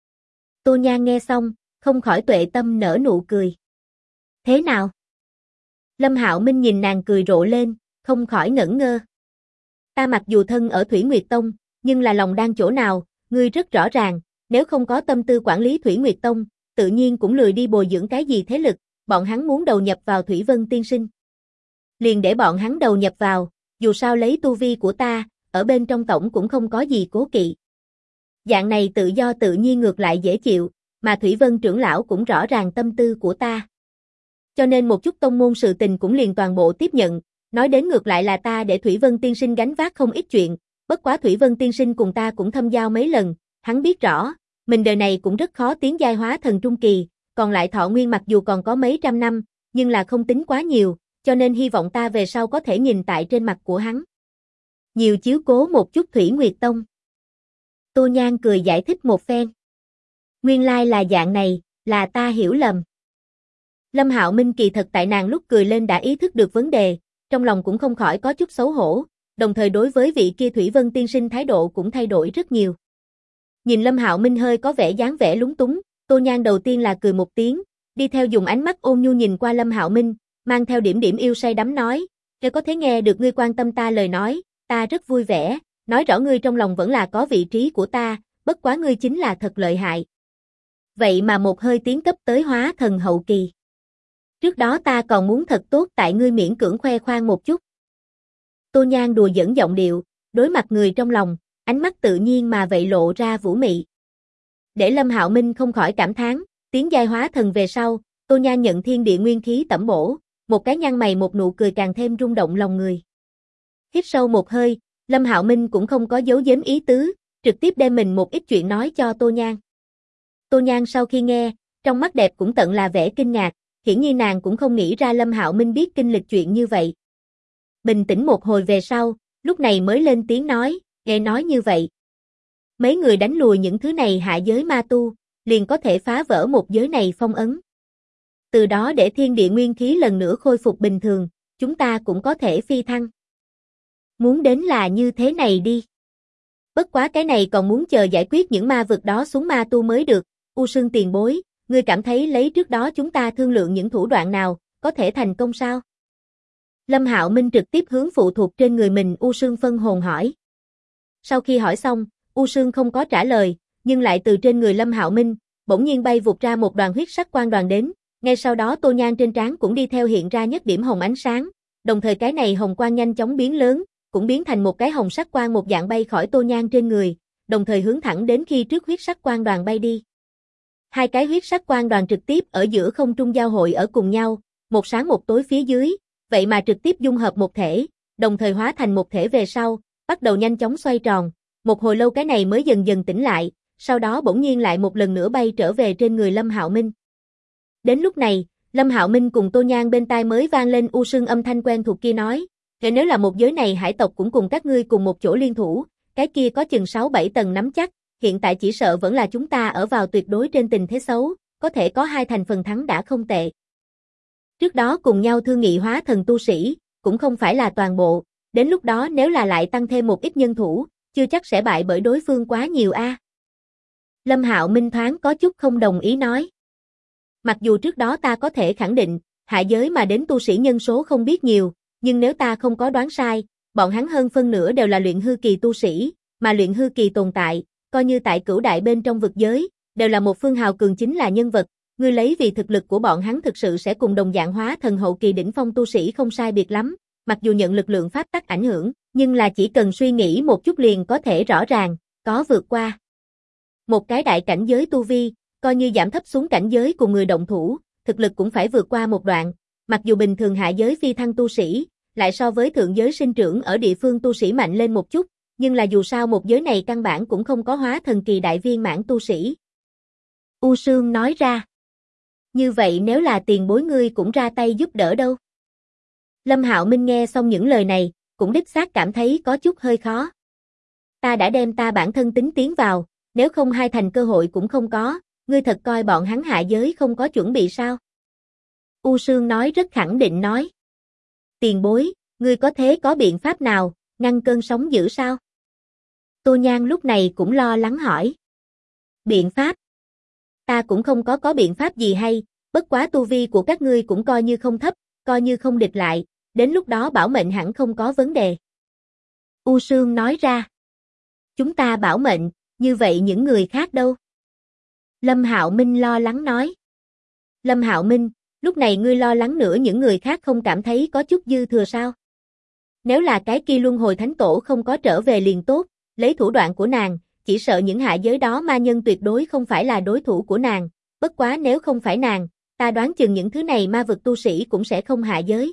Tô Nhan nghe xong, không khỏi tuệ tâm nở nụ cười. Thế nào? Lâm Hạo Minh nhìn nàng cười rộ lên, không khỏi ngẩn ngơ. Ta mặc dù thân ở Thủy Nguyệt Tông, nhưng là lòng đang chỗ nào, ngươi rất rõ ràng, nếu không có tâm tư quản lý Thủy Nguyệt Tông, tự nhiên cũng lười đi bồi dưỡng cái gì thế lực, bọn hắn muốn đầu nhập vào Thủy Vân tiên sinh. Liền để bọn hắn đầu nhập vào, dù sao lấy tu vi của ta, ở bên trong tổng cũng không có gì cố kỵ. Dạng này tự do tự nhiên ngược lại dễ chịu, mà Thủy Vân trưởng lão cũng rõ ràng tâm tư của ta. Cho nên một chút tông môn sự tình cũng liền toàn bộ tiếp nhận, nói đến ngược lại là ta để Thủy Vân tiên sinh gánh vác không ít chuyện, bất quá Thủy Vân tiên sinh cùng ta cũng thâm giao mấy lần, hắn biết rõ, mình đời này cũng rất khó tiến giai hóa thần trung kỳ, còn lại thọ nguyên mặc dù còn có mấy trăm năm, nhưng là không tính quá nhiều, cho nên hy vọng ta về sau có thể nhìn tại trên mặt của hắn. Nhiều chiếu cố một chút Thủy Nguyệt Tông. Tô Nhan cười giải thích một phen. Nguyên lai là dạng này, là ta hiểu lầm. Lâm Hạo Minh kỳ thật tại nàng lúc cười lên đã ý thức được vấn đề, trong lòng cũng không khỏi có chút xấu hổ, đồng thời đối với vị kia Thủy Vân tiên sinh thái độ cũng thay đổi rất nhiều. Nhìn Lâm Hạo Minh hơi có vẻ dáng vẻ lúng túng, Tô Nhan đầu tiên là cười một tiếng, đi theo dùng ánh mắt ôn nhu nhìn qua Lâm Hạo Minh, mang theo điểm điểm yêu say đắm nói, "Nếu có thể nghe được ngươi quan tâm ta lời nói, ta rất vui vẻ, nói rõ ngươi trong lòng vẫn là có vị trí của ta, bất quá ngươi chính là thật lợi hại. Vậy mà một hơi tiến cấp tới hóa thần hậu kỳ. Trước đó ta còn muốn thật tốt tại ngươi miễn cưỡng khoe khoang một chút." Tô Nhan đùa giỡn giọng điệu, đối mặt người trong lòng, ánh mắt tự nhiên mà vậy lộ ra vũ mị. Để Lâm Hạo Minh không khỏi cảm thán, tiến giai hóa thần về sau, Tô Nhan nhận thiên địa nguyên khí tẩm bổ, một cái nhăn mày một nụ cười càng thêm rung động lòng người. Hít sâu một hơi, Lâm Hạo Minh cũng không có giấu giếm ý tứ, trực tiếp đem mình một ít chuyện nói cho Tô Nhan. Tô Nhan sau khi nghe, trong mắt đẹp cũng tận là vẻ kinh ngạc, hiển nhiên nàng cũng không nghĩ ra Lâm Hạo Minh biết kinh lịch chuyện như vậy. Bình tĩnh một hồi về sau, lúc này mới lên tiếng nói, nghe nói như vậy. Mấy người đánh lùi những thứ này hạ giới ma tu, liền có thể phá vỡ một giới này phong ấn. Từ đó để thiên địa nguyên khí lần nữa khôi phục bình thường, chúng ta cũng có thể phi thăng. Muốn đến là như thế này đi. Bất quá cái này còn muốn chờ giải quyết những ma vực đó xuống ma tu mới được, U Sương tiền bối, ngươi cảm thấy lấy trước đó chúng ta thương lượng những thủ đoạn nào, có thể thành công sao? Lâm Hạo Minh trực tiếp hướng phụ thuộc trên người mình U Sương phân hồn hỏi. Sau khi hỏi xong, U Sương không có trả lời, nhưng lại từ trên người Lâm Hạo Minh, bỗng nhiên bay vụt ra một đoàn huyết sắc quang đoàn đến, ngay sau đó Tô Nhan trên trán cũng đi theo hiện ra nhất điểm hồng ánh sáng, đồng thời cái này hồng quang nhanh chóng biến lớn, cũng biến thành một cái hồng sắc quang một dạng bay khỏi Tô Nhan trên người, đồng thời hướng thẳng đến khi trước huyết sắc quang đoàn bay đi. Hai cái huyết sắc quang đoàn trực tiếp ở giữa không trung giao hội ở cùng nhau, một sáng một tối phía dưới, vậy mà trực tiếp dung hợp một thể, đồng thời hóa thành một thể về sau, bắt đầu nhanh chóng xoay tròn, một hồi lâu cái này mới dần dần tỉnh lại, sau đó bỗng nhiên lại một lần nữa bay trở về trên người Lâm Hạo Minh. Đến lúc này, Lâm Hạo Minh cùng Tô Nhan bên tai mới vang lên U Sương âm thanh quen thuộc kia nói, nếu là một giới này hải tộc cũng cùng các ngươi cùng một chỗ liên thủ, cái kia có chừng 6-7 tầng nắm chắc, hiện tại chỉ sợ vẫn là chúng ta ở vào tuyệt đối trên tình thế xấu, có thể có 2 thành phần thắng đã không tệ. Trước đó cùng nhau thương nghị hóa thần tu sĩ, cũng không phải là toàn bộ, đến lúc đó nếu là lại tăng thêm một ít nhân thủ, chưa chắc sẽ bại bởi đối phương quá nhiều a. Lâm Hạo Minh thoáng có chút không đồng ý nói. Mặc dù trước đó ta có thể khẳng định, hạ giới mà đến tu sĩ nhân số không biết nhiều, nhưng nếu ta không có đoán sai, bọn hắn hơn phân nửa đều là luyện hư kỳ tu sĩ, mà luyện hư kỳ tồn tại, coi như tại cửu đại bên trong vực giới, đều là một phương hào cường chính là nhân vật, ngươi lấy vì thực lực của bọn hắn thực sự sẽ cùng đồng dạng hóa thần hậu kỳ đỉnh phong tu sĩ không sai biệt lắm, mặc dù nhận lực lượng pháp tắc ảnh hưởng, nhưng là chỉ cần suy nghĩ một chút liền có thể rõ ràng, có vượt qua. Một cái đại cảnh giới tu vi, coi như giảm thấp xuống cảnh giới cùng người động thủ, thực lực cũng phải vượt qua một đoạn, mặc dù bình thường hạ giới phi thăng tu sĩ, lại so với thượng giới sinh trưởng ở địa phương tu sĩ mạnh lên một chút, nhưng là dù sao một giới này căn bản cũng không có hóa thần kỳ đại viên mãn tu sĩ. U Sương nói ra. Như vậy nếu là tiền bối ngươi cũng ra tay giúp đỡ đâu? Lâm Hạo Minh nghe xong những lời này, cũng đích xác cảm thấy có chút hơi khó. Ta đã đem ta bản thân tính tiến vào, nếu không 2 thành cơ hội cũng không có, ngươi thật coi bọn hắn hạ giới không có chuẩn bị sao? U Sương nói rất khẳng định nói. Tiền bối, ngươi có thế có biện pháp nào, ngăn cơn sóng dữ sao? Tô Nhan lúc này cũng lo lắng hỏi. Biện pháp? Ta cũng không có biện pháp gì hay, bất quá tu vi của các ngươi cũng coi như không thấp, coi như không địch lại, đến lúc đó bảo mệnh hẳn không có vấn đề. U Sương nói ra. Chúng ta bảo mệnh, như vậy những người khác đâu? Lâm Hạo Minh lo lắng nói. Lâm Hạo Minh, lúc này ngươi lo lắng nữa những người khác không cảm thấy có chút dư thừa sao? Nếu là cái kia luân hồi thánh tổ không có trở về liền tốt, lấy thủ đoạn của nàng, chỉ sợ những hạ giới đó ma nhân tuyệt đối không phải là đối thủ của nàng, bất quá nếu không phải nàng, ta đoán chừng những thứ này ma vực tu sĩ cũng sẽ không hạ giới.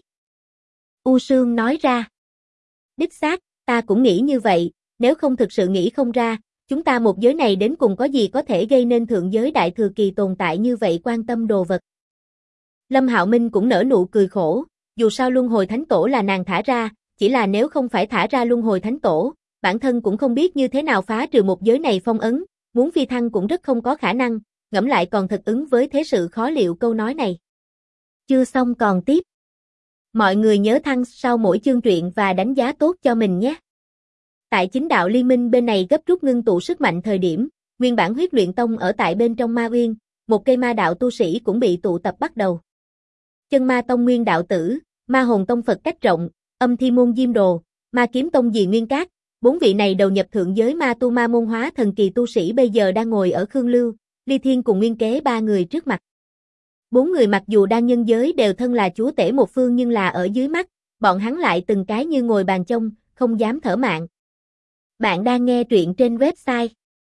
U Sương nói ra. Đích xác, ta cũng nghĩ như vậy, nếu không thực sự nghĩ không ra, chúng ta một giới này đến cùng có gì có thể gây nên thượng giới đại thừa kỳ tồn tại như vậy quan tâm đồ vật. Lâm Hạo Minh cũng nở nụ cười khổ, dù sao luân hồi thánh tổ là nàng thả ra, chỉ là nếu không phải thả ra luân hồi thánh tổ, bản thân cũng không biết như thế nào phá trừ một giới này phong ấn, muốn phi thăng cũng rất không có khả năng, ngẫm lại còn thật ứng với thế sự khó liệu câu nói này. Chưa xong còn tiếp. Mọi người nhớ thăng sau mỗi chương truyện và đánh giá tốt cho mình nhé. Tại chính đạo liên minh bên này gấp rút ngưng tụ sức mạnh thời điểm, nguyên bản huyết luyện tông ở tại bên trong ma uyên, một cây ma đạo tu sĩ cũng bị tụ tập bắt đầu. Chân ma tông nguyên đạo tử, ma hồn tông Phật cách rộng, âm thi môn diêm đồ, ma kiếm tông dì nguyên cát, 4 vị này đầu nhập thượng giới ma tu ma môn hóa thần kỳ tu sĩ bây giờ đang ngồi ở Khương Lưu, Ly Thiên cùng Nguyên Kế 3 người trước mặt. 4 người mặc dù đang nhân giới đều thân là chúa tể một phương nhưng là ở dưới mắt, bọn hắn lại từng cái như ngồi bàn chông, không dám thở mạng. Bạn đang nghe truyện trên website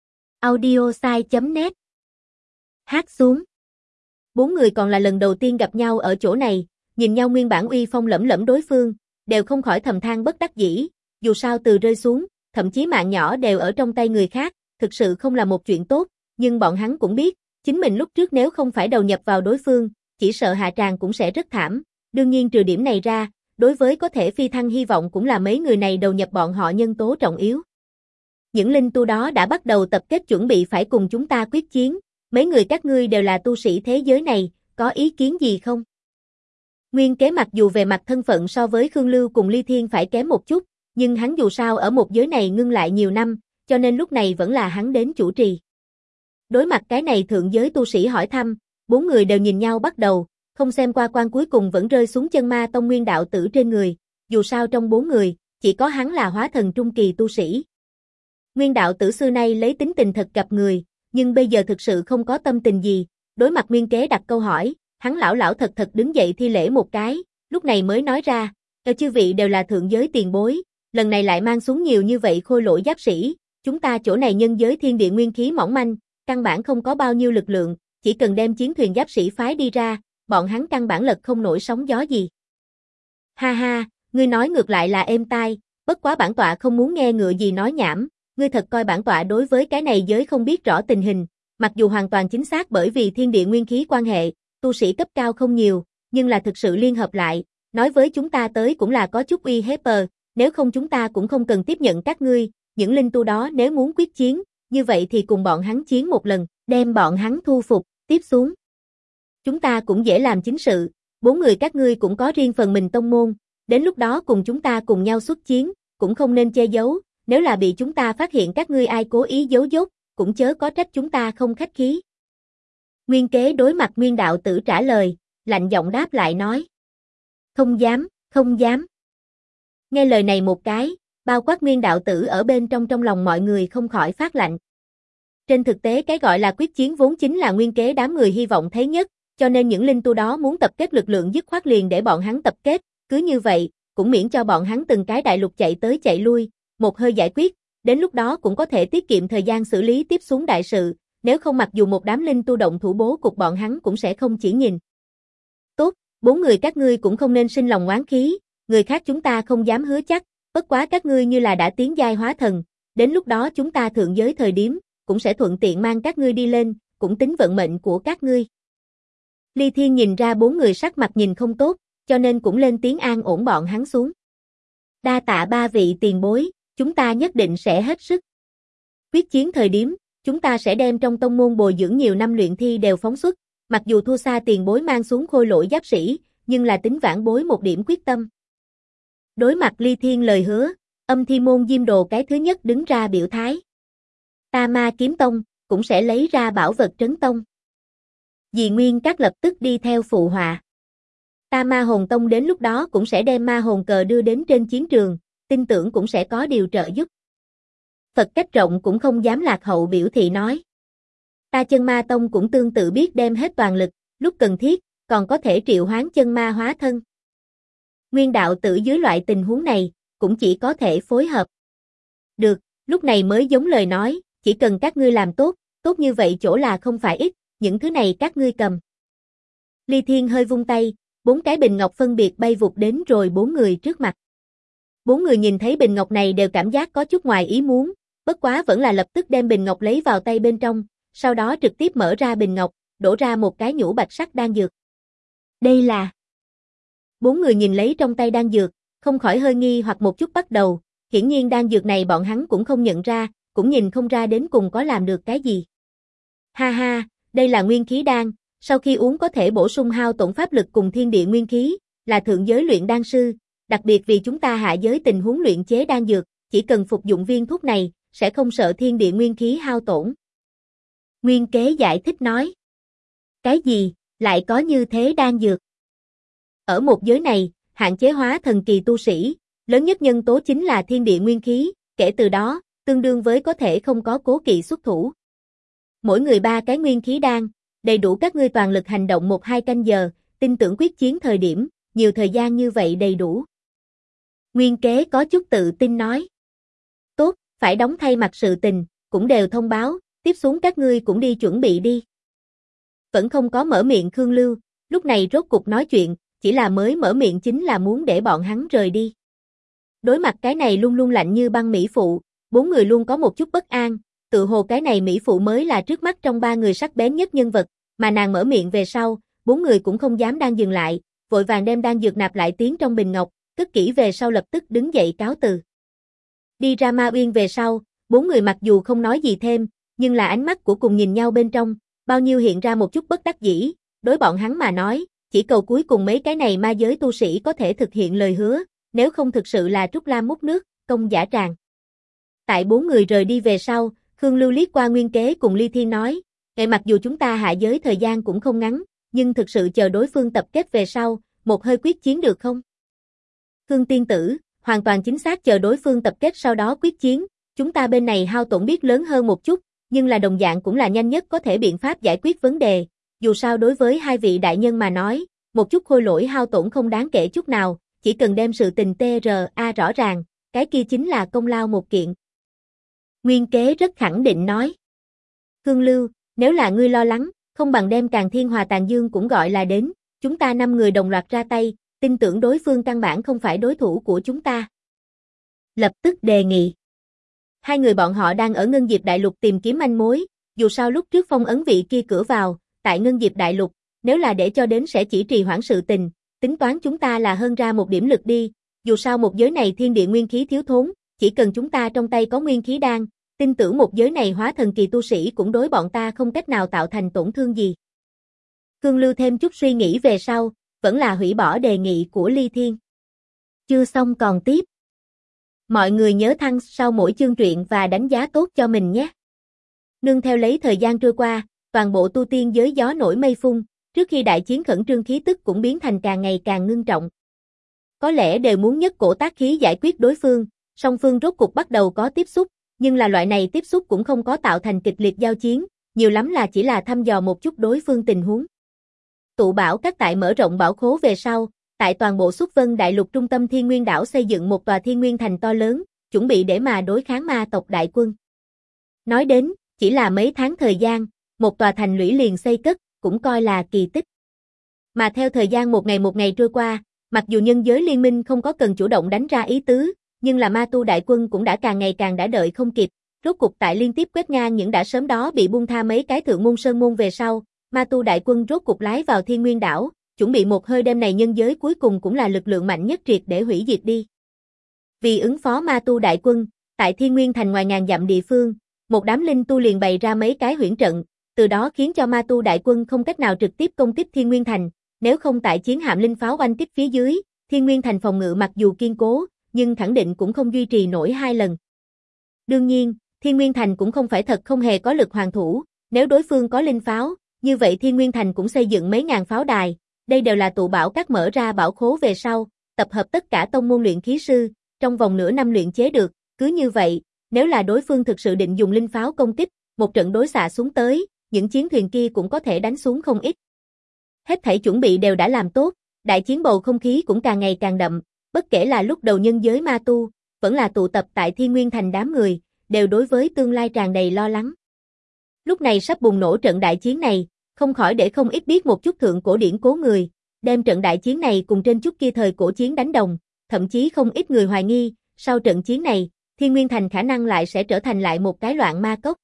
audiosai.net. Hát xuống. 4 người còn là lần đầu tiên gặp nhau ở chỗ này, nhìn nhau nguyên bản uy phong lẫm lẫm đối phương, đều không khỏi thầm than bất đắc dĩ, dù sao từ rơi xuống, thậm chí mạng nhỏ đều ở trong tay người khác, thực sự không là một chuyện tốt, nhưng bọn hắn cũng biết, chính mình lúc trước nếu không phải đầu nhập vào đối phương, chỉ sợ hạ tràng cũng sẽ rất thảm, đương nhiên trừ điểm này ra, đối với có thể phi thăng hy vọng cũng là mấy người này đầu nhập bọn họ nhân tố trọng yếu. Những linh tu đó đã bắt đầu tập kết chuẩn bị phải cùng chúng ta quyết chiến, mấy người các ngươi đều là tu sĩ thế giới này, có ý kiến gì không? Nguyên Kế mặc dù về mặt thân phận so với Khương Lưu cùng Ly Thiên phải kém một chút, nhưng hắn dù sao ở một giới này ngưng lại nhiều năm, cho nên lúc này vẫn là hắn đến chủ trì. Đối mặt cái này thượng giới tu sĩ hỏi thăm, 4 người đều nhìn nhau bắt đầu, không xem qua quan cuối cùng vẫn rơi xuống chân ma tông nguyên đạo tử trên người, dù sao trong 4 người, chỉ có hắn là hóa thần trung kỳ tu sĩ. Nguyên đạo tử xưa nay lấy tính tình thật gặp người, nhưng bây giờ thực sự không có tâm tình gì, đối mặt Nguyên Kế đặt câu hỏi, hắn lão lão thật thật đứng dậy thi lễ một cái, lúc này mới nói ra, chư vị đều là thượng giới tiền bối, lần này lại mang xuống nhiều như vậy khôi lỗi giáp sĩ, chúng ta chỗ này nhân giới thiên địa nguyên khí mỏng manh, căn bản không có bao nhiêu lực lượng, chỉ cần đem chiến thuyền giáp sĩ phái đi ra, bọn hắn căn bản lật không nổi sóng gió gì. Ha ha, ngươi nói ngược lại là êm tai, bất quá bản tọa không muốn nghe ngựa gì nói nhảm, ngươi thật coi bản tọa đối với cái này giới không biết rõ tình hình, mặc dù hoàn toàn chính xác bởi vì thiên địa nguyên khí quan hệ, tu sĩ cấp cao không nhiều, nhưng là thực sự liên hợp lại, nói với chúng ta tới cũng là có chút uy hiếp, nếu không chúng ta cũng không cần tiếp nhận các ngươi, những linh tu đó nếu muốn quyết chiến, như vậy thì cùng bọn hắn chiến một lần, đem bọn hắn thu phục, tiếp xuống. Chúng ta cũng dễ làm chính sự, 4 người các ngươi cũng có riêng phần mình tông môn, đến lúc đó cùng chúng ta cùng nhau xuất chiến, cũng không nên che giấu, nếu là bị chúng ta phát hiện các ngươi ai cố ý giấu dốt, cũng chớ có trách chúng ta không khách khí. Nguyên Kế đối mặt Nguyên đạo tử trả lời, lạnh giọng đáp lại nói. Không dám, không dám. Nghe lời này một cái, bao quát Nguyên đạo tử ở bên trong lòng mọi người không khỏi phát lạnh. Trên thực tế cái gọi là quyết chiến vốn chính là Nguyên Kế đám người hy vọng thấy nhất, cho nên những linh tu đó muốn tập kết lực lượng dứt khoát liền để bọn hắn tập kết, cứ như vậy, cũng miễn cho bọn hắn từng cái đại lục chạy tới chạy lui, một hơi giải quyết, đến lúc đó cũng có thể tiết kiệm thời gian xử lý tiếp xuống đại sự, nếu không mặc dù một đám linh tu động thủ bố cục bọn hắn cũng sẽ không chỉ nhìn. Tốt, 4 người các ngươi cũng không nên sinh lòng oán khí, người khác chúng ta không dám hứa chắc, bất quá các ngươi như là đã tiến giai hóa thần, đến lúc đó chúng ta thượng giới thời điểm, cũng sẽ thuận tiện mang các ngươi đi lên, cũng tính vận mệnh của các ngươi. Ly Thiên nhìn ra 4 người sắc mặt nhìn không tốt, cho nên cũng lên tiếng an ổn bọn hắn xuống. Đa tạ 3 vị tiền bối, chúng ta nhất định sẽ hết sức. Quyết chiến thời điểm, chúng ta sẽ đem trong tông môn bồi dưỡng nhiều năm luyện thi đều phóng xuất, mặc dù thua xa tiền bối mang xuống khôi lỗi giáp sĩ, nhưng là tính vãn bối một điểm quyết tâm. Đối mặt Ly Thiên lời hứa, Âm Thi môn Diêm Đồ cái thứ nhất đứng ra biểu thái. Ta Ma Kiếm Tông, cũng sẽ lấy ra bảo vật trấn tông. Dì Nguyên Các lập tức đi theo phụ họa. Ta Ma Hồn Tông đến lúc đó cũng sẽ đem ma hồn cờ đưa đến trên chiến trường, tin tưởng cũng sẽ có điều trợ giúp. Phật Cách Rộng cũng không dám lạc hậu biểu thị nói. Ta Chân Ma Tông cũng tương tự biết đem hết toàn lực, lúc cần thiết, còn có thể triệu hoán chân ma hóa thân. Nguyên đạo tử dưới loại tình huống này, cũng chỉ có thể phối hợp. Được, lúc này mới giống lời nói, chỉ cần các ngươi làm tốt, tốt như vậy chỗ là không phải ít, những thứ này các ngươi cầm. Ly Thiên hơi vung tay, 4 cái bình ngọc phân biệt bay vụt đến rồi 4 người trước mặt. 4 người nhìn thấy bình ngọc này đều cảm giác có chút ngoài ý muốn, bất quá vẫn là lập tức đem bình ngọc lấy vào tay bên trong, sau đó trực tiếp mở ra bình ngọc, đổ ra một cái nhũ bạch sắc đan dược. Đây là... 4 người nhìn lấy trong tay đan dược, không khỏi hơi nghi hoặc một chút bắt đầu, hiển nhiên đan dược này bọn hắn cũng không nhận ra, cũng nhìn không ra đến cùng có làm được cái gì. Ha ha, đây là nguyên khí đan, sau khi uống có thể bổ sung hao tổn pháp lực cùng thiên địa nguyên khí, là thượng giới luyện đan sư, đặc biệt vì chúng ta hạ giới tình huống luyện chế đan dược, chỉ cần phục dụng viên thuốc này, sẽ không sợ thiên địa nguyên khí hao tổn. Nguyên Kế giải thích nói. Cái gì, lại có như thế đan dược? Ở một giới này, hạn chế hóa thần kỳ tu sĩ, lớn nhất nhân tố chính là thiên địa nguyên khí, kể từ đó, tương đương với có thể không có cố kỵ xuất thủ. Mỗi người 3 cái nguyên khí đan, đầy đủ các ngươi toàn lực hành động 1-2 canh giờ, tin tưởng quyết chiến thời điểm, nhiều thời gian như vậy đầy đủ. Nguyên Kế có chút tự tin nói. Tốt, phải đóng thay mặt sự tình, cũng đều thông báo, tiếp xuống các ngươi cũng đi chuẩn bị đi. Vẫn không có mở miệng Khương Lưu, lúc này rốt cục nói chuyện, chỉ là mới mở miệng chính là muốn để bọn hắn rời đi. Đối mặt cái này luôn luôn lạnh như băng mỹ phụ, 4 người luôn có một chút bất an, tự hồ cái này mỹ phụ mới là trước mắt trong 3 người sắc bén nhất nhân vật, mà nàng mở miệng về sau, 4 người cũng không dám đang dừng lại, vội vàng đem đan dược nạp lại tiến trong bình ngọc, cất kỹ về sau lập tức đứng dậy cáo từ. Đi ra Ma Uyên về sau, 4 người mặc dù không nói gì thêm, nhưng là ánh mắt của cùng nhìn nhau bên trong, bao nhiêu hiện ra một chút bất đắc dĩ, đối bọn hắn mà nói, chỉ cầu cuối cùng mấy cái này ma giới tu sĩ có thể thực hiện lời hứa, nếu không thực sự là Trúc Lam múc nước, công giả tràng. Tại 4 người rời đi về sau, Khương Lưu liếc qua Nguyên Kế cùng Ly Thiên nói, mặc dù chúng ta hạ giới thời gian cũng không ngắn, nhưng thực sự chờ đối phương tập kết về sau, một hơi quyết chiến được không? Khương tiên tử, hoàn toàn chính xác chờ đối phương tập kết sau đó quyết chiến, chúng ta bên này hao tổn biết lớn hơn một chút, nhưng là đồng dạng cũng là nhanh nhất có thể biện pháp giải quyết vấn đề, dù sao đối với 2 vị đại nhân mà nói, một chút khôi lỗi hao tổn không đáng kể chút nào, chỉ cần đem sự tình TRA rõ ràng, cái kia chính là công lao một kiện. Nguyên Kế rất khẳng định nói. Khương Lưu, nếu là ngươi lo lắng, không bằng đem Càn Thiên Hòa Tàn Dương cũng gọi là đến, chúng ta 5 người đồng loạt ra tay, tin tưởng đối phương căn bản không phải đối thủ của chúng ta. Lập tức đề nghị. 2 người bọn họ đang ở Ngân Diệp Đại Lục tìm kiếm manh mối, dù sao lúc trước phong ấn vị kia cửa vào, tại Ngân Diệp Đại Lục, nếu là để cho đến sẽ chỉ trì hoãn sự tình, tính toán chúng ta là hơn ra một điểm lực đi, dù sao một giới này thiên địa nguyên khí thiếu thốn, chỉ cần chúng ta trong tay có nguyên khí đan, tin tưởng một giới này hóa thần kỳ tu sĩ cũng đối bọn ta không cách nào tạo thành tổn thương gì. Khương Lưu thêm chút suy nghĩ về sau, vẫn là hủy bỏ đề nghị của Ly Thiên. Chưa xong còn tiếp. Mọi người nhớ thăng sau mỗi chương truyện và đánh giá tốt cho mình nhé. Nương theo lấy thời gian trôi qua, toàn bộ tu tiên giới gió nổi mây phun, trước khi đại chiến khẩn trương khí tức cũng biến thành càng ngày càng ngưng trọng. Có lẽ đều muốn nhất cổ tác khí giải quyết đối phương, song phương rốt cục bắt đầu có tiếp xúc, nhưng là loại này tiếp xúc cũng không có tạo thành kịch liệt giao chiến, nhiều lắm là chỉ là thăm dò một chút đối phương tình huống. Tụ bảo các tại mở rộng bảo khố về sau, tại toàn bộ Xuất Vân Đại Lục trung tâm Thiên Nguyên đảo xây dựng một tòa Thiên Nguyên thành to lớn, chuẩn bị để mà đối kháng ma tộc đại quân. Nói đến, chỉ là mấy tháng thời gian, một tòa thành lũy liền xây cất, cũng coi là kỳ tích. Mà theo thời gian một ngày trôi qua, mặc dù nhân giới liên minh không có cần chủ động đánh ra ý tứ, nhưng là ma tu đại quân cũng đã càng ngày càng đã đợi không kịp, rốt cục tại liên tiếp quét ngang những đã sớm đó bị buông tha mấy cái thượng môn sơn môn về sau, ma tu đại quân rốt cục lái vào Thiên Nguyên đảo, chuẩn bị một hơi đem này nhân giới cuối cùng cũng là lực lượng mạnh nhất triệt để hủy diệt đi. Vì ứng phó ma tu đại quân, tại Thiên Nguyên thành ngoài ngàn dặm địa phương, một đám linh tu liền bày ra mấy cái huyễn trận, từ đó khiến cho ma tu đại quân không cách nào trực tiếp công kích Thiên Nguyên thành, nếu không tại chiến hạm linh pháo oanh kích phía dưới, Thiên Nguyên thành phòng ngự mặc dù kiên cố, nhưng khẳng định cũng không duy trì nổi 2 lần. Đương nhiên, Thiên Nguyên thành cũng không phải thật không hề có lực hoàn thủ, nếu đối phương có linh pháo, như vậy Thiên Nguyên thành cũng xây dựng mấy ngàn pháo đài, đây đều là tụ bảo các mở ra bảo khố về sau, tập hợp tất cả tông môn luyện khí sư, trong vòng nửa năm luyện chế được, cứ như vậy, nếu là đối phương thực sự định dùng linh pháo công kích, một trận đối xạ xuống tới, những chiến thuyền kia cũng có thể đánh xuống không ít. Hết thảy chuẩn bị đều đã làm tốt, đại chiến bầu không khí cũng càng ngày càng đậm, bất kể là lúc đầu nhân giới ma tu, vẫn là tụ tập tại Thiên Nguyên thành đám người, đều đối với tương lai tràn đầy lo lắng. Lúc này sắp bùng nổ trận đại chiến này, không khỏi để không ít biết một chút thượng cổ điển cố người, đem trận đại chiến này cùng trên chút kia thời cổ chiến đánh đồng, thậm chí không ít người hoài nghi, sau trận chiến này, Thiên Nguyên thành khả năng lại sẽ trở thành lại một cái loạn ma cốc.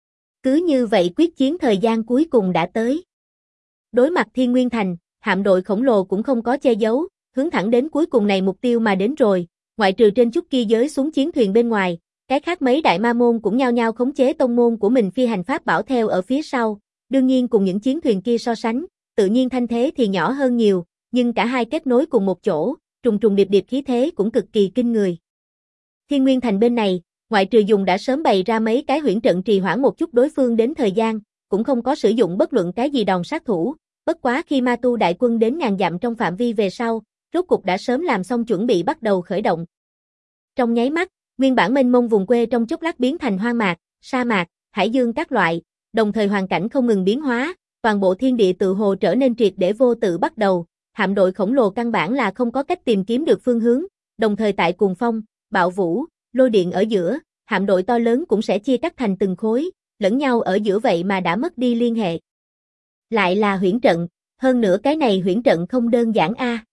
Cứ như vậy quyết chiến thời gian cuối cùng đã tới. Đối mặt Thiên Nguyên thành, hạm đội khổng lồ cũng không có che giấu, hướng thẳng đến cuối cùng này mục tiêu mà đến rồi, ngoại trừ trên chút kia giới xuống chiến thuyền bên ngoài, cái khác mấy đại ma môn cũng nhao nhao khống chế tông môn của mình phi hành pháp bảo theo ở phía sau, đương nhiên cùng những chiến thuyền kia so sánh, tự nhiên thanh thế thì nhỏ hơn nhiều, nhưng cả hai kết nối cùng một chỗ, trùng trùng điệp điệp khí thế cũng cực kỳ kinh người. Thiên Nguyên thành bên này, ngoại trừ dùng đã sớm bày ra mấy cái huyễn trận trì hoãn một chút đối phương đến thời gian, cũng không có sử dụng bất luận cái gì đòn sát thủ, bất quá khi ma tu đại quân đến ngàn dặm trong phạm vi về sau, rốt cục đã sớm làm xong chuẩn bị bắt đầu khởi động. Trong nháy mắt, nguyên bản mênh mông vùng quê trong chốc lát biến thành hoang mạc, sa mạc, hải dương các loại, đồng thời hoàn cảnh không ngừng biến hóa, toàn bộ thiên địa tự hồ trở nên triệt để vô tự bắt đầu, hạm đội khổng lồ căn bản là không có cách tìm kiếm được phương hướng, đồng thời tại cuồng phong, bạo vũ, lôi điện ở giữa, hạm đội to lớn cũng sẽ chia cắt thành từng khối, lẫn nhau ở giữa vậy mà đã mất đi liên hệ. Lại là huyễn trận, hơn nữa cái này huyễn trận không đơn giản a.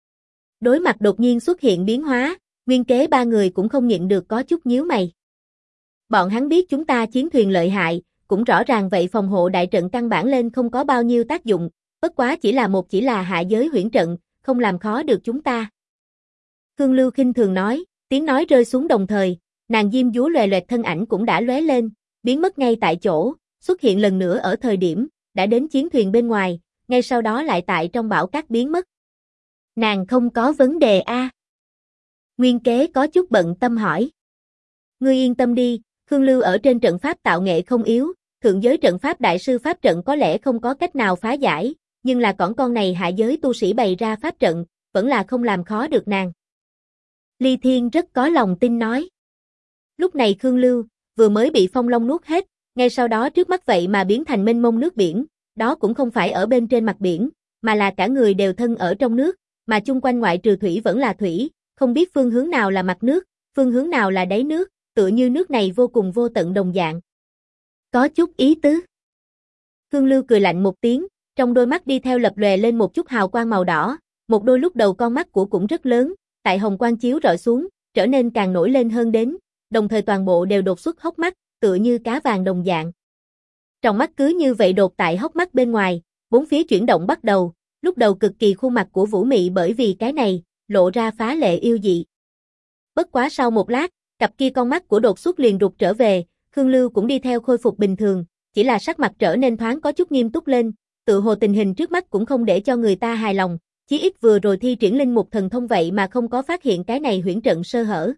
Đối mặt đột nhiên xuất hiện biến hóa, Nguyên Kế ba người cũng không nhịn được có chút nhíu mày. Bọn hắn biết chúng ta chiến thuyền lợi hại, cũng rõ ràng vậy phòng hộ đại trận căn bản lên không có bao nhiêu tác dụng, bất quá chỉ là hạ giới huyễn trận, không làm khó được chúng ta. Khương Lưu khinh thường nói, tiếng nói rơi xuống đồng thời, nàng diêm dúa loè loẹt thân ảnh cũng đã lóe lên, biến mất ngay tại chỗ, xuất hiện lần nữa ở thời điểm, đã đến chiến thuyền bên ngoài, ngay sau đó lại tại trong bão cát biến mất. Nàng không có vấn đề a? Nguyên Kế có chút bận tâm hỏi. Ngươi yên tâm đi, Khương Lưu ở trên trận pháp tạo nghệ không yếu, thượng giới trận pháp đại sư pháp trận có lẽ không có cách nào phá giải, nhưng là con này hạ giới tu sĩ bày ra pháp trận, vẫn là không làm khó được nàng. Ly Thiên rất có lòng tin nói. Lúc này Khương Lưu, vừa mới bị phong long nuốt hết, ngay sau đó trước mắt vậy mà biến thành mênh mông nước biển, đó cũng không phải ở bên trên mặt biển, mà là cả người đều thân ở trong nước, mà chung quanh ngoại trừ thủy vẫn là thủy, không biết phương hướng nào là mặt nước, phương hướng nào là đáy nước, tựa như nước này vô cùng vô tận đồng dạng. Có chút ý tứ. Khương Lưu cười lạnh một tiếng, trong đôi mắt đi theo lập lòe lên một chút hào quang màu đỏ, một đôi lúc đầu con mắt của cũng rất lớn, tại hồng quang chiếu rọi xuống, trở nên càng nổi lên hơn đến, đồng thời toàn bộ đều đột xuất hốc mắt, tựa như cá vàng đồng dạng. Trong mắt cứ như vậy đột tại hốc mắt bên ngoài, bốn phía chuyển động bắt đầu, lúc đầu cực kỳ khuôn mặt của Vũ Mị bởi vì cái này, lộ ra phá lệ yêu dị. Bất quá sau một lát, cặp kia con mắt của đột xuất liền rụt trở về, Khương Lưu cũng đi theo khôi phục bình thường, chỉ là sắc mặt trở nên thoáng có chút nghiêm túc lên, tự hồ tình hình trước mắt cũng không để cho người ta hài lòng, chí ít vừa rồi thi triển linh mục thần thông vậy mà không có phát hiện cái này huyễn trận sơ hở.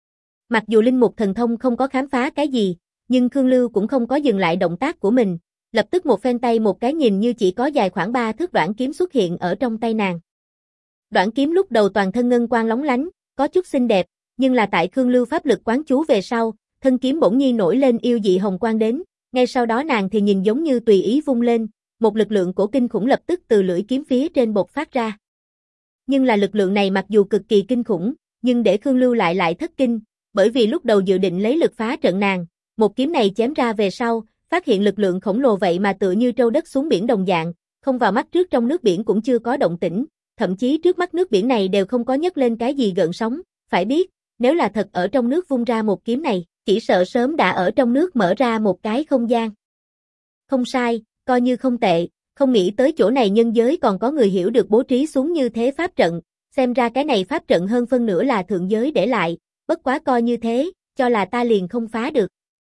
Mặc dù linh mục thần thông không có khám phá cái gì, nhưng Khương Lưu cũng không có dừng lại động tác của mình, lập tức một phen tay một cái nhìn như chỉ có dài khoảng 3 thước đoạn kiếm xuất hiện ở trong tay nàng. Đoạn kiếm lúc đầu toàn thân ngân quang lóng lánh, có chút xinh đẹp, nhưng là tại Khương Lưu pháp lực quán chú về sau, thân kiếm bỗng nhiên nổi lên yêu dị hồng quang đến, ngay sau đó nàng thì nhìn giống như tùy ý vung lên, một lực lượng cổ kinh khủng lập tức từ lưỡi kiếm phía trên bộc phát ra. Nhưng là lực lượng này mặc dù cực kỳ kinh khủng, nhưng để Khương Lưu lại thất kinh, bởi vì lúc đầu dự định lấy lực phá trận nàng, một kiếm này chém ra về sau, phát hiện lực lượng khổng lồ vậy mà tựa như trâu đất xuống biển đồng dạng, không vào mắt trước trong nước biển cũng chưa có động tĩnh, thậm chí trước mắt nước biển này đều không có nhấc lên cái gì gợn sóng, phải biết, nếu là thật ở trong nước vung ra một kiếm này, chỉ sợ sớm đã ở trong nước mở ra một cái không gian. Không sai, coi như không tệ, không nghĩ tới chỗ này nhân giới còn có người hiểu được bố trí xuống như thế pháp trận, xem ra cái này pháp trận hơn phân nửa là thượng giới để lại, bất quá coi như thế, cho là ta liền không phá được.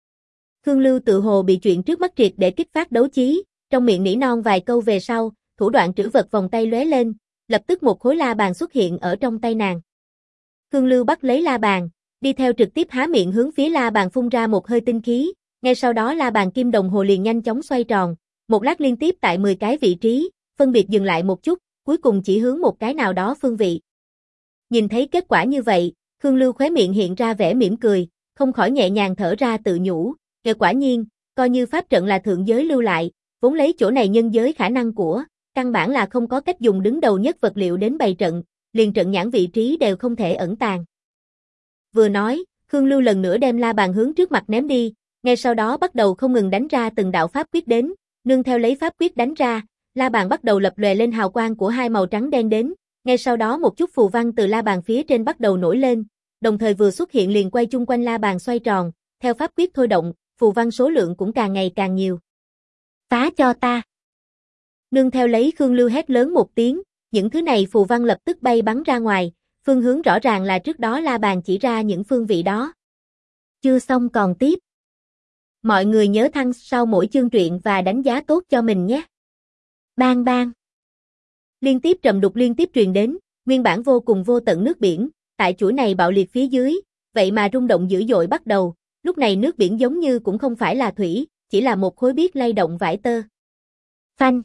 Khương Lưu tự hồ bị chuyện trước mắt triệt để kích phát đấu chí, trong miệng nỉ non vài câu về sau, thủ đoạn trữ vật vòng tay lóe lên, lập tức một khối la bàn xuất hiện ở trong tay nàng. Khương Lưu bắt lấy la bàn, đi theo trực tiếp há miệng hướng phía la bàn phun ra một hơi tinh khí, ngay sau đó la bàn kim đồng hồ liền nhanh chóng xoay tròn, một lát liên tiếp tại 10 cái vị trí, phân biệt dừng lại một chút, cuối cùng chỉ hướng một cái nào đó phương vị. Nhìn thấy kết quả như vậy, Khương Lưu khóe miệng hiện ra vẻ mỉm cười, không khỏi nhẹ nhàng thở ra tự nhủ, quả nhiên, coi như pháp trận là thượng giới lưu lại, vốn lấy chỗ này nhân giới khả năng của, căn bản là không có cách dùng đứng đầu nhất vật liệu đến bày trận, liền trận nhãn vị trí đều không thể ẩn tàng. Vừa nói, Khương Lưu lần nữa đem la bàn hướng trước mặt ném đi, ngay sau đó bắt đầu không ngừng đánh ra từng đạo pháp quyết đến, nương theo lấy pháp quyết đánh ra, la bàn bắt đầu lập lòe lên hào quang của hai màu trắng đen đến, ngay sau đó một chút phù văn từ la bàn phía trên bắt đầu nổi lên, đồng thời vừa xuất hiện liền quay chung quanh la bàn xoay tròn, theo pháp quyết thôi động, phù văn số lượng cũng càng ngày càng nhiều. Phá cho ta! Nương theo lấy Khương Lưu hét lớn một tiếng, những thứ này phù văn lập tức bay bắn ra ngoài, phương hướng rõ ràng là trước đó la bàn chỉ ra những phương vị đó. Chưa xong còn tiếp. Mọi người nhớ thăng sau mỗi chương truyện và đánh giá tốt cho mình nhé. Bang bang. Liên tiếp trầm đục liên tiếp truyền đến, nguyên bản vô cùng vô tận nước biển, tại chuỗi này bạo liệt phía dưới, vậy mà rung động dữ dội bắt đầu, lúc này nước biển giống như cũng không phải là thủy, chỉ là một khối biết lay động vải tơ. Phanh.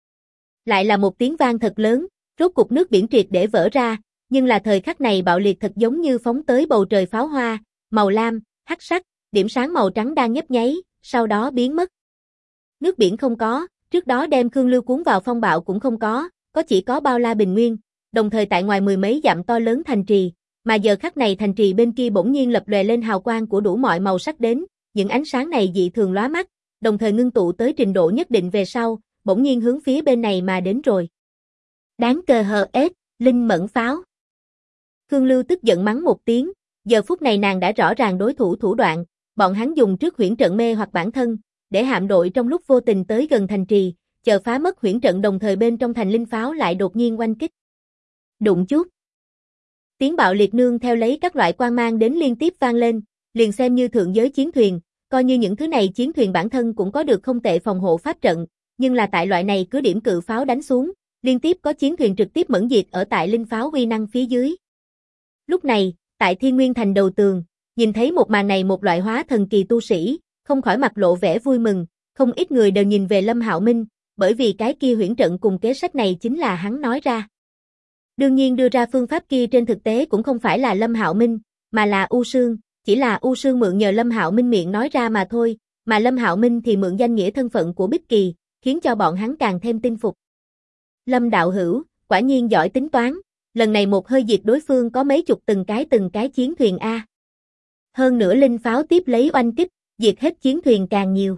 Lại là một tiếng vang thật lớn, rốt cục nước biển triệt để vỡ ra, nhưng là thời khắc này bạo liệt thật giống như phóng tới bầu trời pháo hoa, màu lam, hắc sắc, điểm sáng màu trắng đang nhấp nháy, sau đó biến mất. Nước biển không có, trước đó đem Khương Lưu cuốn vào phong bạo cũng không có chỉ có bao la bình nguyên, đồng thời tại ngoài mười mấy dặm to lớn thành trì, mà giờ khắc này thành trì bên kia bỗng nhiên lập lòe lên hào quang của đủ mọi màu sắc đến, những ánh sáng này dị thường lóa mắt, đồng thời ngưng tụ tới trình độ nhất định về sau, bỗng nhiên hướng phía bên này mà đến rồi. Đáng cờ hờ ết, linh mẫn pháo. Khương Lưu tức giận mắng một tiếng, giờ phút này nàng đã rõ ràng đối thủ thủ đoạn, bọn hắn dùng trước huyễn trận mê hoặc bản thân, để hạm đội trong lúc vô tình tới gần thành trì, chờ phá mất huyễn trận đồng thời bên trong thành linh pháo lại đột nhiên oanh kích. Đụng chút. Tiếng bạo liệt nương theo lấy các loại quang mang đến liên tiếp vang lên, liền xem như thượng giới chiến thuyền, coi như những thứ này chiến thuyền bản thân cũng có được không tệ phòng hộ pháp trận, nhưng là tại loại này cứ điểm cự pháo đánh xuống, liên tiếp có chiến thuyền trực tiếp mẫn diệt ở tại linh pháo uy năng phía dưới. Lúc này, tại Thiên Nguyên thành đầu tường, nhìn thấy một màn này một loại hóa thần kỳ tu sĩ, không khỏi mặt lộ vẻ vui mừng, không ít người đều nhìn về Lâm Hạo Minh, bởi vì cái kia huyễn trận cùng kế sách này chính là hắn nói ra. Đương nhiên đưa ra phương pháp kia trên thực tế cũng không phải là Lâm Hạo Minh, mà là U Sương, chỉ là U Sương mượn nhờ Lâm Hạo Minh miệng nói ra mà thôi, mà Lâm Hạo Minh thì mượn danh nghĩa thân phận của Bích Kỳ, khiến cho bọn hắn càng thêm tin phục. Lâm đạo hữu, quả nhiên giỏi tính toán, lần này một hơi diệt đối phương có mấy chục từng cái chiến thuyền A. Hơn nữa linh pháo tiếp lấy oanh kích, diệt hết chiến thuyền càng nhiều.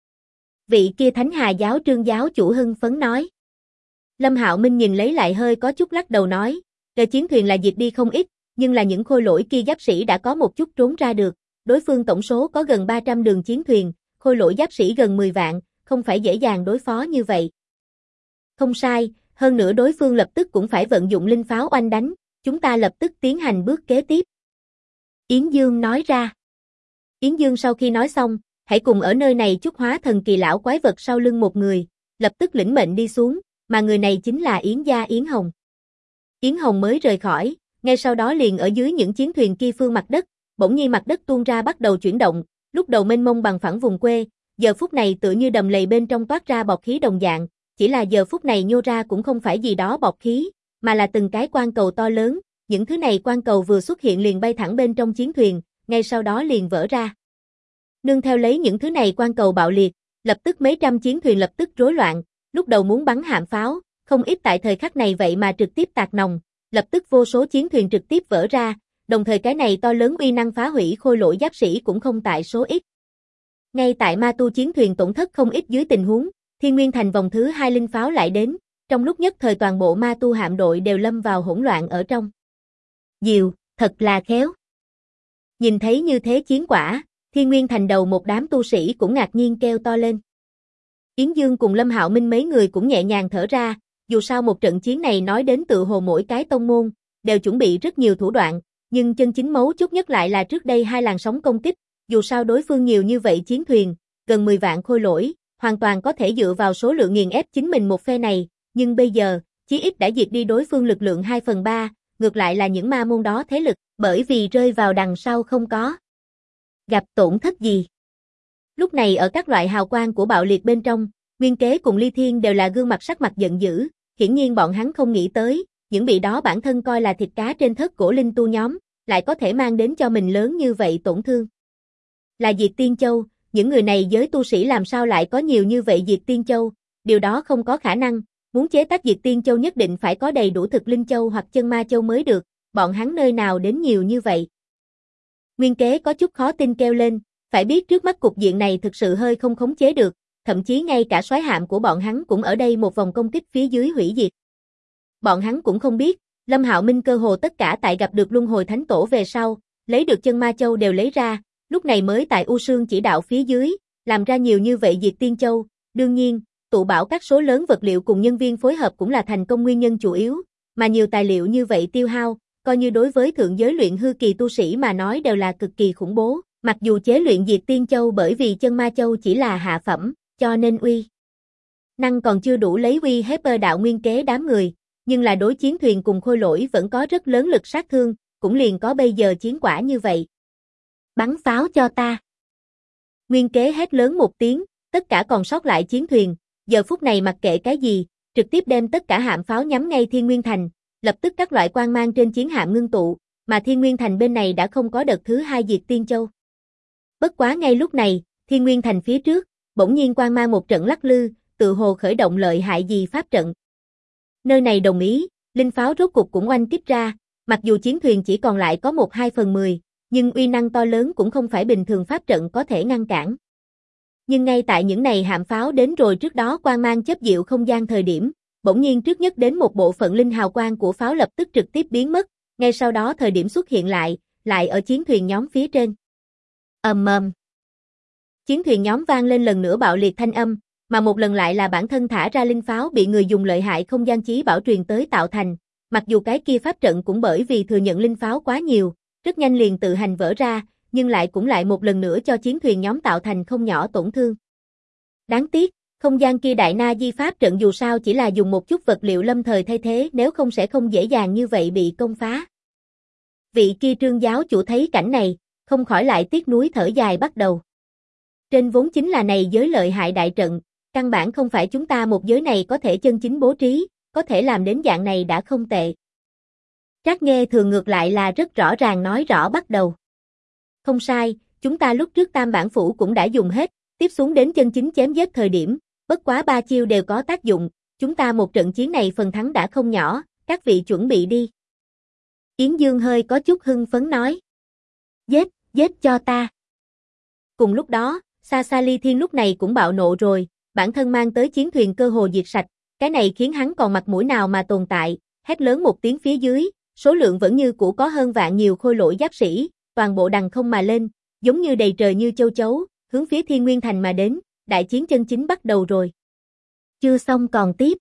Vị kia Thánh Hà giáo Trương giáo chủ hưng phấn nói. Lâm Hạo Minh nhìn lấy lại hơi có chút lắc đầu nói, chiến thuyền là diệt đi không ít, nhưng là những khôi lỗi kia giáp sĩ đã có một chút trốn ra được, đối phương tổng số có gần 300 đường chiến thuyền, khôi lỗi giáp sĩ gần 10 vạn, không phải dễ dàng đối phó như vậy. Không sai, hơn nữa đối phương lập tức cũng phải vận dụng linh pháo oanh đánh, chúng ta lập tức tiến hành bước kế tiếp. Yến Dương nói ra. Yến Dương sau khi nói xong, hãy cùng ở nơi này chúc hóa thần kỳ lão quái vật sau lưng một người, lập tức lĩnh mệnh đi xuống, mà người này chính là Yến gia Yến Hồng. Yến Hồng mới rời khỏi, ngay sau đó liền ở dưới những chiến thuyền kia phương mặt đất, bỗng nhiên mặt đất tuôn ra bắt đầu chuyển động, lúc đầu mênh mông bằng phẳng vùng quê, giờ phút này tựa như đầm lầy bên trong toát ra bọt khí đồng dạng, chỉ là giờ phút này nhô ra cũng không phải gì đó bọt khí, mà là từng cái quan cầu to lớn, những thứ này quan cầu vừa xuất hiện liền bay thẳng bên trong chiến thuyền, ngay sau đó liền vỡ ra. Nương theo lấy những thứ này quan cầu bạo liệt, lập tức mấy trăm chiến thuyền lập tức rối loạn, lúc đầu muốn bắn hạm pháo, không ít tại thời khắc này vậy mà trực tiếp tạc nòng, lập tức vô số chiến thuyền trực tiếp vỡ ra, đồng thời cái này to lớn uy năng phá hủy khôi lỗi giáp sĩ cũng không tại số ít. Ngay tại ma tu chiến thuyền tổn thất không ít dưới tình huống, Thiên Nguyên Thành vòng thứ 2 linh pháo lại đến, trong lúc nhất thời toàn bộ ma tu hạm đội đều lâm vào hỗn loạn ở trong. Diều, thật là khéo. Nhìn thấy như thế chiến quả, Thiên Nguyên Thành đầu một đám tu sĩ cũng ngạc nhiên kêu to lên. Yến Dương cùng Lâm Hạo Minh mấy người cũng nhẹ nhàng thở ra, dù sao một trận chiến này nói đến tự hồ mỗi cái tông môn, đều chuẩn bị rất nhiều thủ đoạn, nhưng chân chính mấu chốt nhất lại là trước đây hai làn sóng công kích, dù sao đối phương nhiều như vậy chiến thuyền, gần 10 vạn khôi lỗi, hoàn toàn có thể dựa vào số lượng nghiền ép chính mình một phe này, nhưng bây giờ, chí ít đã diệt đi đối phương lực lượng 2/3, ngược lại là những ma môn đó thế lực, bởi vì rơi vào đằng sau không có gặp tổn thất gì. Lúc này ở các loại hào quang của bạo liệt bên trong, Nguyên Kế cùng Ly Thiên đều là gương mặt sắc mặt giận dữ, hiển nhiên bọn hắn không nghĩ tới, những bị đó bản thân coi là thịt cá trên thớt cổ linh tu nhóm, lại có thể mang đến cho mình lớn như vậy tổn thương. Là Diệt Tiên Châu, những người này giới tu sĩ làm sao lại có nhiều như vậy Diệt Tiên Châu, điều đó không có khả năng, muốn chế tác Diệt Tiên Châu nhất định phải có đầy đủ thực linh châu hoặc chân ma châu mới được, bọn hắn nơi nào đến nhiều như vậy. Nguyên Kế có chút khó tin kêu lên, phải biết trước mắt cục diện này thực sự hơi không khống chế được, thậm chí ngay cả soái hạm của bọn hắn cũng ở đây một vòng công kích phía dưới hủy diệt. Bọn hắn cũng không biết, Lâm Hạo Minh cơ hồ tất cả tại gặp được Luân Hồi Thánh Tổ về sau, lấy được chân ma châu đều lấy ra, lúc này mới tại U Sương chỉ đạo phía dưới, làm ra nhiều như vậy Diệt Tiên Châu, đương nhiên, tụ bảo các số lớn vật liệu cùng nhân viên phối hợp cũng là thành công nguyên nhân chủ yếu, mà nhiều tài liệu như vậy tiêu hao, coi như đối với thượng giới luyện hư kỳ tu sĩ mà nói đều là cực kỳ khủng bố, mặc dù chế luyện Diệt Tiên Châu bởi vì chân ma châu chỉ là hạ phẩm, cho nên uy năng còn chưa đủ lấy uy hiếp đạo Nguyên Kế đám người, nhưng là đối chiến thuyền cùng khôi lỗi vẫn có rất lớn lực sát thương, cũng liền có bây giờ chiến quả như vậy. Bắn pháo cho ta. Nguyên Kế hét lớn một tiếng, tất cả còn sót lại chiến thuyền, giờ phút này mặc kệ cái gì, trực tiếp đem tất cả hạm pháo nhắm ngay Thiên Nguyên Thành, lập tức các loại quang mang trên chiến hạm ngưng tụ, mà Thiên Nguyên Thành bên này đã không có đợt thứ 2 Diệt Tiên Châu. Bất quá ngay lúc này, Thiên Nguyên Thành phía trước, bỗng nhiên quang mang một trận lắc lư, tự hồ khởi động lợi hại gì pháp trận. Nơi này đồng ý, linh pháo rốt cục cũng oanh kích ra, mặc dù chiến thuyền chỉ còn lại có 1/2/10, nhưng uy năng to lớn cũng không phải bình thường pháp trận có thể ngăn cản. Nhưng ngay tại những này hạm pháo đến rồi trước đó quang mang chớp diệu không gian thời điểm, bỗng nhiên trước nhất đến một bộ phận linh hào quang của pháo lập tức trực tiếp biến mất, ngay sau đó thời điểm xuất hiện lại ở chiến thuyền nhóm phía trên. Ầm ầm. Chiến thuyền nhóm vang lên lần nữa bạo liệt thanh âm, mà một lần lại là bản thân thả ra linh pháo bị người dùng lợi hại không gian chí bảo truyền tới tạo thành, mặc dù cái kia pháp trận cũng bởi vì thừa nhận linh pháo quá nhiều, rất nhanh liền tự hành vỡ ra, nhưng lại cũng lại một lần nữa cho chiến thuyền nhóm tạo thành không nhỏ tổn thương. Đáng tiếc, không gian kia đại na di pháp trận dù sao chỉ là dùng một chút vật liệu lâm thời thay thế, nếu không sẽ không dễ dàng như vậy bị công phá. Vị kia Trương giáo chủ thấy cảnh này, không khỏi lại tiếc nuối thở dài bắt đầu. Trên vốn chính là này giới lợi hại đại trận, căn bản không phải chúng ta một giới này có thể chân chính bố trí, có thể làm đến dạng này đã không tệ. Trác Nghe thường ngược lại là rất rõ ràng nói rõ bắt đầu. Không sai, chúng ta lúc trước Tam Bản Phủ cũng đã dùng hết, tiếp xuống đến chân chính chém giết thời điểm, bất quá 3 chiêu đều có tác dụng, chúng ta một trận chiến này phần thắng đã không nhỏ, các vị chuẩn bị đi. Yến Dương hơi có chút hưng phấn nói. Giết cho ta. Cùng lúc đó, Xa Ly Thiên lúc này cũng bạo nộ rồi, bản thân mang tới chiến thuyền cơ hồ diệt sạch, cái này khiến hắn còn mặt mũi nào mà tồn tại, hét lớn một tiếng phía dưới, số lượng vẫn như cũ có hơn vạn nhiều khôi lỗi giáp sĩ, toàn bộ đằng không mà lên, giống như đầy trời như châu chấu, hướng phía Thiên Nguyên Thành mà đến, đại chiến chân chính bắt đầu rồi. Chưa xong còn tiếp.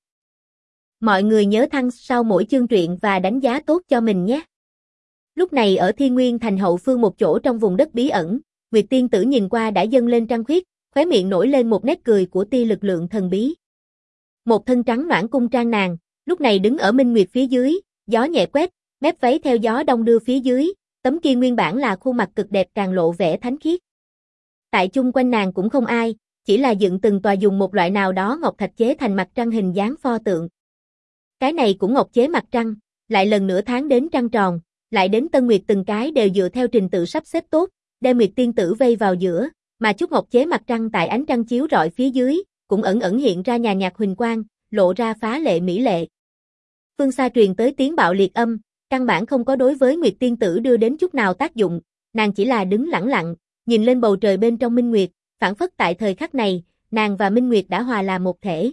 Mọi người nhớ thăng sau mỗi chương truyện và đánh giá tốt cho mình nhé. Lúc này ở Thiên Nguyên Thành hậu phương một chỗ trong vùng đất bí ẩn, Nguyệt tiên tử nhìn qua đã dâng lên trăng khuyết, khóe miệng nổi lên một nét cười của tia lực lượng thần bí. Một thân trắng noãn cung trang nàng, lúc này đứng ở Minh Nguyệt phía dưới, gió nhẹ quét, mép váy theo gió đông đưa phía dưới, tấm kia nguyên bản là khuôn mặt cực đẹp càng lộ vẻ thánh khiết. Tại chung quanh nàng cũng không ai, chỉ là dựng từng tòa dùng một loại nào đó ngọc thạch chế thành mặt trăng hình dáng pho tượng. Cái này cũng ngọc chế mặt trăng, lại lần nữa tháng đến trăng tròn, lại đến tân nguyệt từng cái đều dựa theo trình tự sắp xếp tốt, đem Nguyệt tiên tử vây vào giữa, mà chút ngọc chế mặt trăng tại ánh trăng chiếu rọi phía dưới, cũng ẩn ẩn hiện ra nhàn nhạt huỳnh quang, lộ ra phá lệ mỹ lệ. Phương xa truyền tới tiếng bạo liệt âm, căn bản không có đối với Nguyệt tiên tử đưa đến chút nào tác dụng, nàng chỉ là đứng lẳng lặng, nhìn lên bầu trời bên trong Minh Nguyệt, phảng phất tại thời khắc này, nàng và Minh Nguyệt đã hòa là một thể.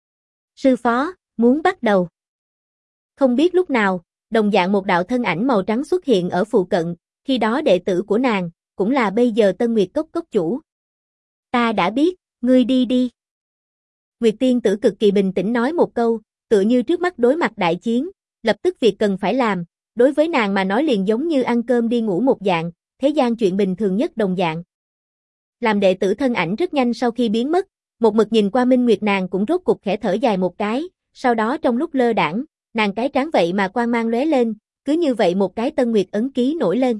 Sư phó, muốn bắt đầu. Không biết lúc nào, đồng dạng một đạo thân ảnh màu trắng xuất hiện ở phụ cận, khi đó đệ tử của nàng, cũng là bây giờ Tân Nguyệt Cốc cốc chủ. Ta đã biết, ngươi đi đi. Nguyệt tiên tử cực kỳ bình tĩnh nói một câu, tựa như trước mắt đối mặt đại chiến, lập tức việc cần phải làm, đối với nàng mà nói liền giống như ăn cơm đi ngủ một dạng, thế gian chuyện bình thường nhất đồng dạng. Làm đệ tử thân ảnh rất nhanh sau khi biến mất, một mực nhìn qua Minh Nguyệt nàng cũng rốt cục khẽ thở dài một cái, sau đó trong lúc lơ đãng, nàng cái trán vậy mà quang mang lóe lên, cứ như vậy một cái Tân Nguyệt ấn ký nổi lên.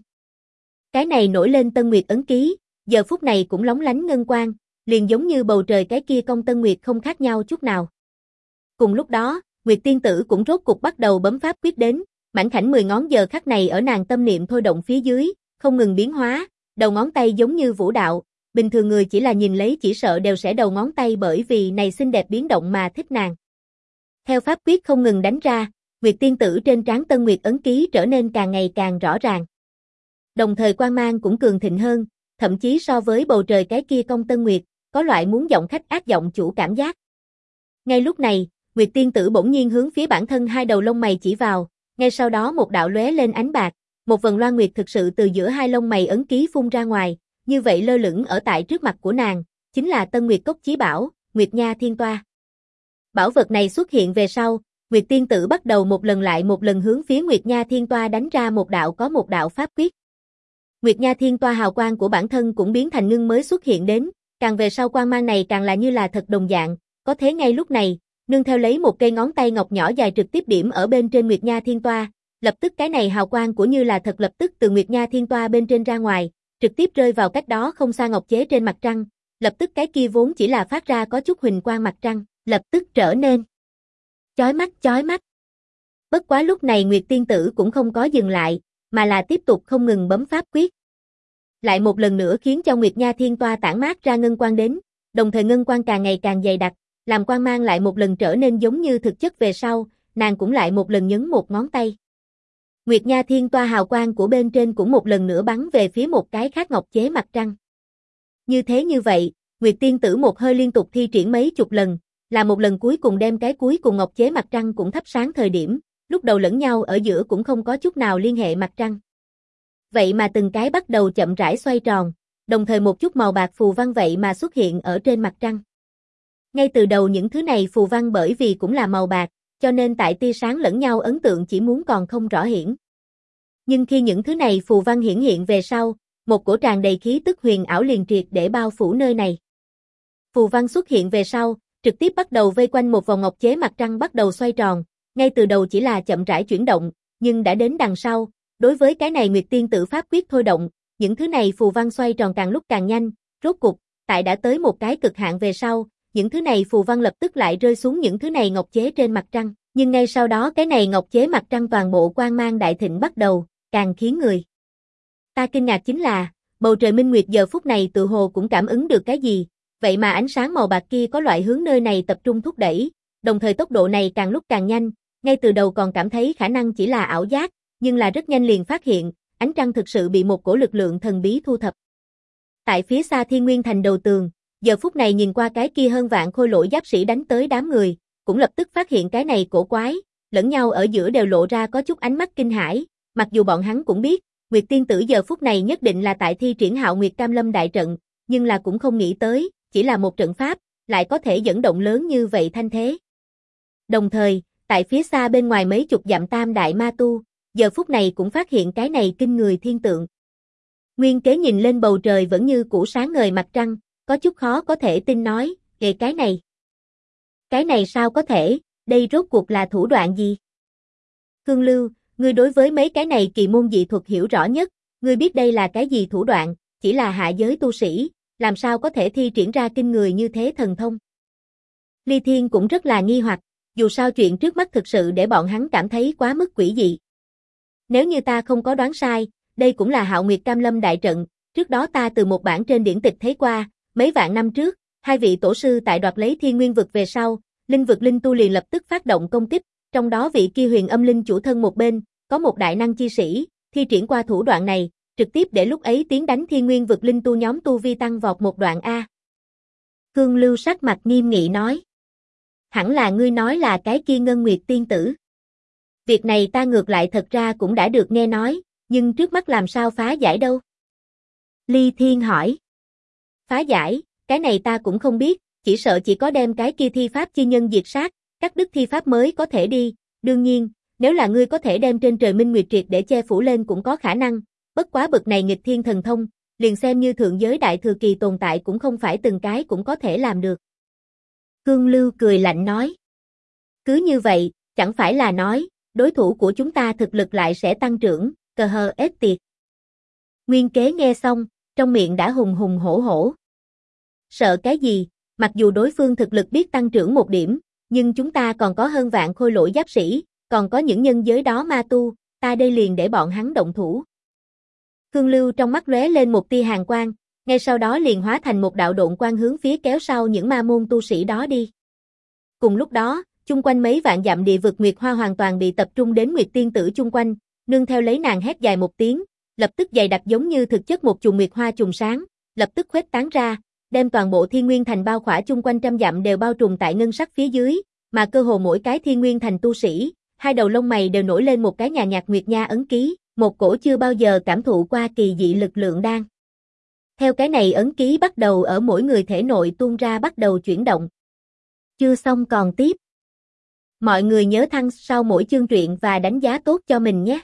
Cái này nổi lên Tân Nguyệt ấn ký, giờ phút này cũng lóng lánh ngân quang, liền giống như bầu trời cái kia công Tân Nguyệt không khác nhau chút nào. Cùng lúc đó, Nguyệt tiên tử cũng rốt cục bắt đầu bấm pháp quyết đến, mảnh khảnh 10 ngón giờ khắc này ở nàng tâm niệm thôi động phía dưới, không ngừng biến hóa, đầu ngón tay giống như vũ đạo, bình thường người chỉ là nhìn lấy chỉ sợ đều sẽ đầu ngón tay bởi vì này xinh đẹp biến động mà thích nàng. Theo pháp quyết không ngừng đánh ra, Nguyệt tiên tử trên trán Tân Nguyệt ấn ký trở nên càng ngày càng rõ ràng. Đồng thời quang mang cũng cường thịnh hơn, thậm chí so với bầu trời cái kia công Tân Nguyệt, có loại muốn giọng khách ác giọng chủ cảm giác. Ngay lúc này, Nguyệt tiên tử bỗng nhiên hướng phía bản thân hai đầu lông mày chỉ vào, ngay sau đó một đạo lóe lên ánh bạc, một vần loan nguyệt thực sự từ giữa hai lông mày ấn ký phun ra ngoài, như vậy lơ lửng ở tại trước mặt của nàng, chính là Tân Nguyệt Cốc chí bảo, Nguyệt Nha Thiên Toa. Bảo vật này xuất hiện về sau, Nguyệt tiên tử bắt đầu một lần lại một lần hướng phía Nguyệt Nha Thiên Toa đánh ra một đạo pháp quyết. Nguyệt Nha Thiên Toa hào quang của bản thân cũng biến thành ngưng mới xuất hiện đến, càng về sau quang mang này càng là như là thật đồng dạng, có thế ngay lúc này, nương theo lấy một cây ngón tay ngọc nhỏ dài trực tiếp điểm ở bên trên Nguyệt Nha Thiên Toa, lập tức cái này hào quang của như là thật lập tức từ Nguyệt Nha Thiên Toa bên trên ra ngoài, trực tiếp rơi vào cách đó không xa ngọc chế trên mặt trăng, lập tức cái kia vốn chỉ là phát ra có chút huỳnh quang mặt trăng, lập tức trở nên chói mắt. Bất quá lúc này Nguyệt tiên tử cũng không có dừng lại, mà là tiếp tục không ngừng bấm pháp quyết. Lại một lần nữa khiến cho Nguyệt Nha Thiên Toa tản mát ra ngân quang đến, đồng thời ngân quang càng ngày càng dày đặc, làm quang mang lại một lần trở nên giống như thực chất về sau, nàng cũng lại một lần nhấn một ngón tay. Nguyệt Nha Thiên Toa hào quang của bên trên cũng một lần nữa bắn về phía một cái khác ngọc chế mặt trăng. Như vậy, Nguyệt tiên tử một hơi liên tục thi triển mấy chục lần, là một lần cuối cùng đem cái cuối cùng ngọc chế mặt trăng cũng thắp sáng thời điểm, lúc đầu lẫn nhau ở giữa cũng không có chút nào liên hệ mặt trăng. Vậy mà từng cái bắt đầu chậm rãi xoay tròn, đồng thời một chút màu bạc phù văn vậy mà xuất hiện ở trên mặt trăng. Ngay từ đầu những thứ này phù văn bởi vì cũng là màu bạc, cho nên tại tia sáng lẫn nhau ấn tượng chỉ muốn còn không rõ hiển. Nhưng khi những thứ này phù văn hiển hiện về sau, một cổ tràn đầy khí tức huyền ảo liền triệt để bao phủ nơi này. Phù văn xuất hiện về sau, trực tiếp bắt đầu vây quanh một vòng ngọc chế mặt trăng bắt đầu xoay tròn, ngay từ đầu chỉ là chậm rãi chuyển động, nhưng đã đến đằng sau, đối với cái này Nguyệt tiên tử pháp quyết thôi động, những thứ này phù văn xoay tròn càng lúc càng nhanh, rốt cục, tại đã tới một cái cực hạn về sau, những thứ này phù văn lập tức lại rơi xuống những thứ này ngọc chế trên mặt trăng, nhưng ngay sau đó cái này ngọc chế mặt trăng toàn bộ quang mang đại thịnh bắt đầu, càng khiến người ta kinh ngạc chính là, bầu trời minh nguyệt giờ phút này tự hồ cũng cảm ứng được cái gì, vậy mà ánh sáng màu bạc kia có loại hướng nơi này tập trung thúc đẩy, đồng thời tốc độ này càng lúc càng nhanh, ngay từ đầu còn cảm thấy khả năng chỉ là ảo giác, nhưng là rất nhanh liền phát hiện, ánh trăng thực sự bị một cổ lực lượng thần bí thu thập. Tại phía xa Thiên Nguyên Thành đầu tường, giờ phút này nhìn qua cái kia hơn vạn khôi lỗi giáp sĩ đánh tới đám người, cũng lập tức phát hiện cái này cổ quái, lẫn nhau ở giữa đều lộ ra có chút ánh mắt kinh hãi, mặc dù bọn hắn cũng biết, Nguyệt tiên tử giờ phút này nhất định là tại thi triển Hạo Nguyệt Cam Lâm đại trận, nhưng là cũng không nghĩ tới, chỉ là một trận pháp, lại có thể dẫn động lớn như vậy thanh thế. Đồng thời, tại phía xa bên ngoài mấy chục dặm Tam Đại Ma Tu, giờ phút này cũng phát hiện cái này kinh người thiên tượng. Nguyên Kế nhìn lên bầu trời vẫn như cũ sáng ngời mặt trăng, có chút khó có thể tin nói, cái này sao có thể, đây rốt cuộc là thủ đoạn gì? Khương Lưu, ngươi đối với mấy cái này kỳ môn dị thuật hiểu rõ nhất, ngươi biết đây là cái gì thủ đoạn, chỉ là hạ giới tu sĩ, làm sao có thể thi triển ra kinh người như thế thần thông? Ly Thiên cũng rất là nghi hoặc, dù sao chuyện trước mắt thực sự để bọn hắn cảm thấy quá mức quỷ dị. Nếu như ta không có đoán sai, đây cũng là Hạo Nguyệt Cam Lâm đại trận, trước đó ta từ một bản trên điển tịch thấy qua, mấy vạn năm trước, hai vị tổ sư tại đoạt lấy Thiên Nguyên vực về sau, linh vực linh tu liền lập tức phát động công kích, trong đó vị kia Huyền Âm Linh chủ thân một bên, có một đại năng chi sĩ, thi triển qua thủ đoạn này, trực tiếp để lúc ấy tiến đánh Thiên Nguyên vực linh tu nhóm tu vi tăng vọt một đoạn A. Khương Lưu sắc mặt nghiêm nghị nói. Hẳn là ngươi nói là cái kia Ngân Nguyệt tiên tử. Việc này ta ngược lại thật ra cũng đã được nghe nói, nhưng trước mắt làm sao phá giải đâu? Ly Thiên hỏi. Phá giải, cái này ta cũng không biết, chỉ sợ chỉ có đem cái kia thi pháp chi nhân diệt sát, cắt đứt thi pháp mới có thể đi, đương nhiên, nếu là ngươi có thể đem trên trời minh nguyệt triệt để che phủ lên cũng có khả năng, bất quá bực này nghịch thiên thần thông, liền xem như thượng giới đại thừa kỳ tồn tại cũng không phải từng cái cũng có thể làm được. Khương Lưu cười lạnh nói. Cứ như vậy, chẳng phải là nói, đối thủ của chúng ta thực lực lại sẽ tăng trưởng, cờ hờ ết tiệt. Nguyên Kế nghe xong, trong miệng đã hùng hùng hổ hổ. Sợ cái gì, mặc dù đối phương thực lực biết tăng trưởng một điểm, nhưng chúng ta còn có hơn vạn khôi lỗi giáp sĩ, còn có những nhân giới đó ma tu, ta đây liền để bọn hắn động thủ. Khương Lưu trong mắt lóe lên một tia hàn quang, ngay sau đó liền hóa thành một đạo độn quang hướng phía kéo sau những ma môn tu sĩ đó đi. Cùng lúc đó, chung quanh mấy vạn dặm địa vực Nguyệt Hoa hoàn toàn bị tập trung đến Nguyệt Tiên tử chung quanh, nương theo lấy nàng hét dài một tiếng, lập tức dày đặc giống như thực chất một chùm Nguyệt Hoa trùng sáng, lập tức khuếch tán ra, đem toàn bộ Thiên Nguyên Thành bao khỏa chung quanh trăm dặm đều bao trùm tại ngân sắc phía dưới, mà cơ hồ mỗi cái Thiên Nguyên Thành tu sĩ, hai đầu lông mày đều nổi lên một cái nhà nhạt nguyệt nha ấn ký, một cổ chưa bao giờ cảm thụ qua kỳ dị lực lượng đang. Theo cái này ấn ký bắt đầu ở mỗi người thể nội tuôn ra bắt đầu chuyển động. Chưa xong còn tiếp. Mọi người nhớ thăng sau mỗi chương truyện và đánh giá tốt cho mình nhé.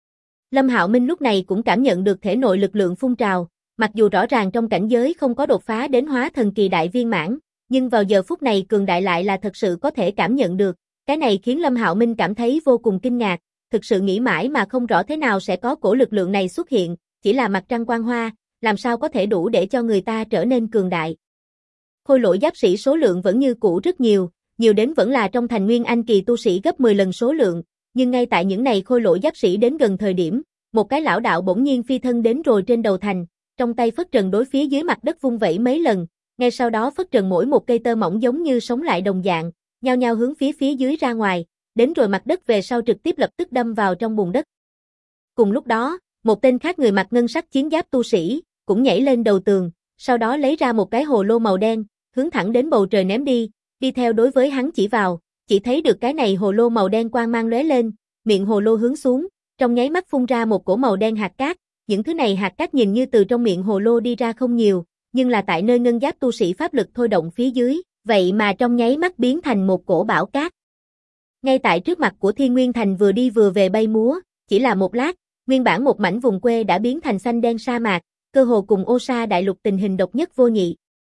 Lâm Hạo Minh lúc này cũng cảm nhận được thể nội lực lượng phun trào, mặc dù rõ ràng trong cảnh giới không có đột phá đến hóa thần kỳ đại viên mãn, nhưng vào giờ phút này cường đại lại là thật sự có thể cảm nhận được. Cái này khiến Lâm Hạo Minh cảm thấy vô cùng kinh ngạc, thực sự nghĩ mãi mà không rõ thế nào sẽ có cổ lực lượng này xuất hiện, chỉ là mặt trăng quang hoa, làm sao có thể đủ để cho người ta trở nên cường đại. Khôi lỗi giáp sĩ số lượng vẫn như cũ rất nhiều đến vẫn là trong thành nguyên anh kỳ tu sĩ gấp 10 lần số lượng, nhưng ngay tại những này khôi lỗi giáp sĩ đến gần thời điểm, một cái lão đạo bỗng nhiên phi thân đến rồi trên đầu thành, trong tay phất trần đối phía dưới mặt đất vung vẩy mấy lần, ngay sau đó phất trần mỗi một cây tơ mỏng giống như sống lại đồng dạng, nhao nhao hướng phía dưới ra ngoài, đến rồi mặt đất về sau trực tiếp lập tức đâm vào trong bùn đất. Cùng lúc đó, một tên khác người mặc ngân sắc chiến giáp tu sĩ, cũng nhảy lên đầu tường, sau đó lấy ra một cái hồ lô màu đen, hướng thẳng đến bầu trời ném đi theo đối với hắn chỉ vào, chỉ thấy được cái này hồ lô màu đen quang mang lóe lên, miệng hồ lô hướng xuống, trong nháy mắt phun ra một cổ màu đen hạt cát, những thứ này hạt cát nhìn như từ trong miệng hồ lô đi ra không nhiều, nhưng là tại nơi ngân giáp tu sĩ pháp lực thôi động phía dưới, vậy mà trong nháy mắt biến thành một cổ bão cát. Ngay tại trước mặt của Thiên Nguyên Thành vừa đi vừa về bay múa, chỉ là một lát, nguyên bản một mảnh vùng quê đã biến thành xanh đen sa mạc, cơ hồ cùng Ô Sa đại lục tình hình độc nhất vô nhị.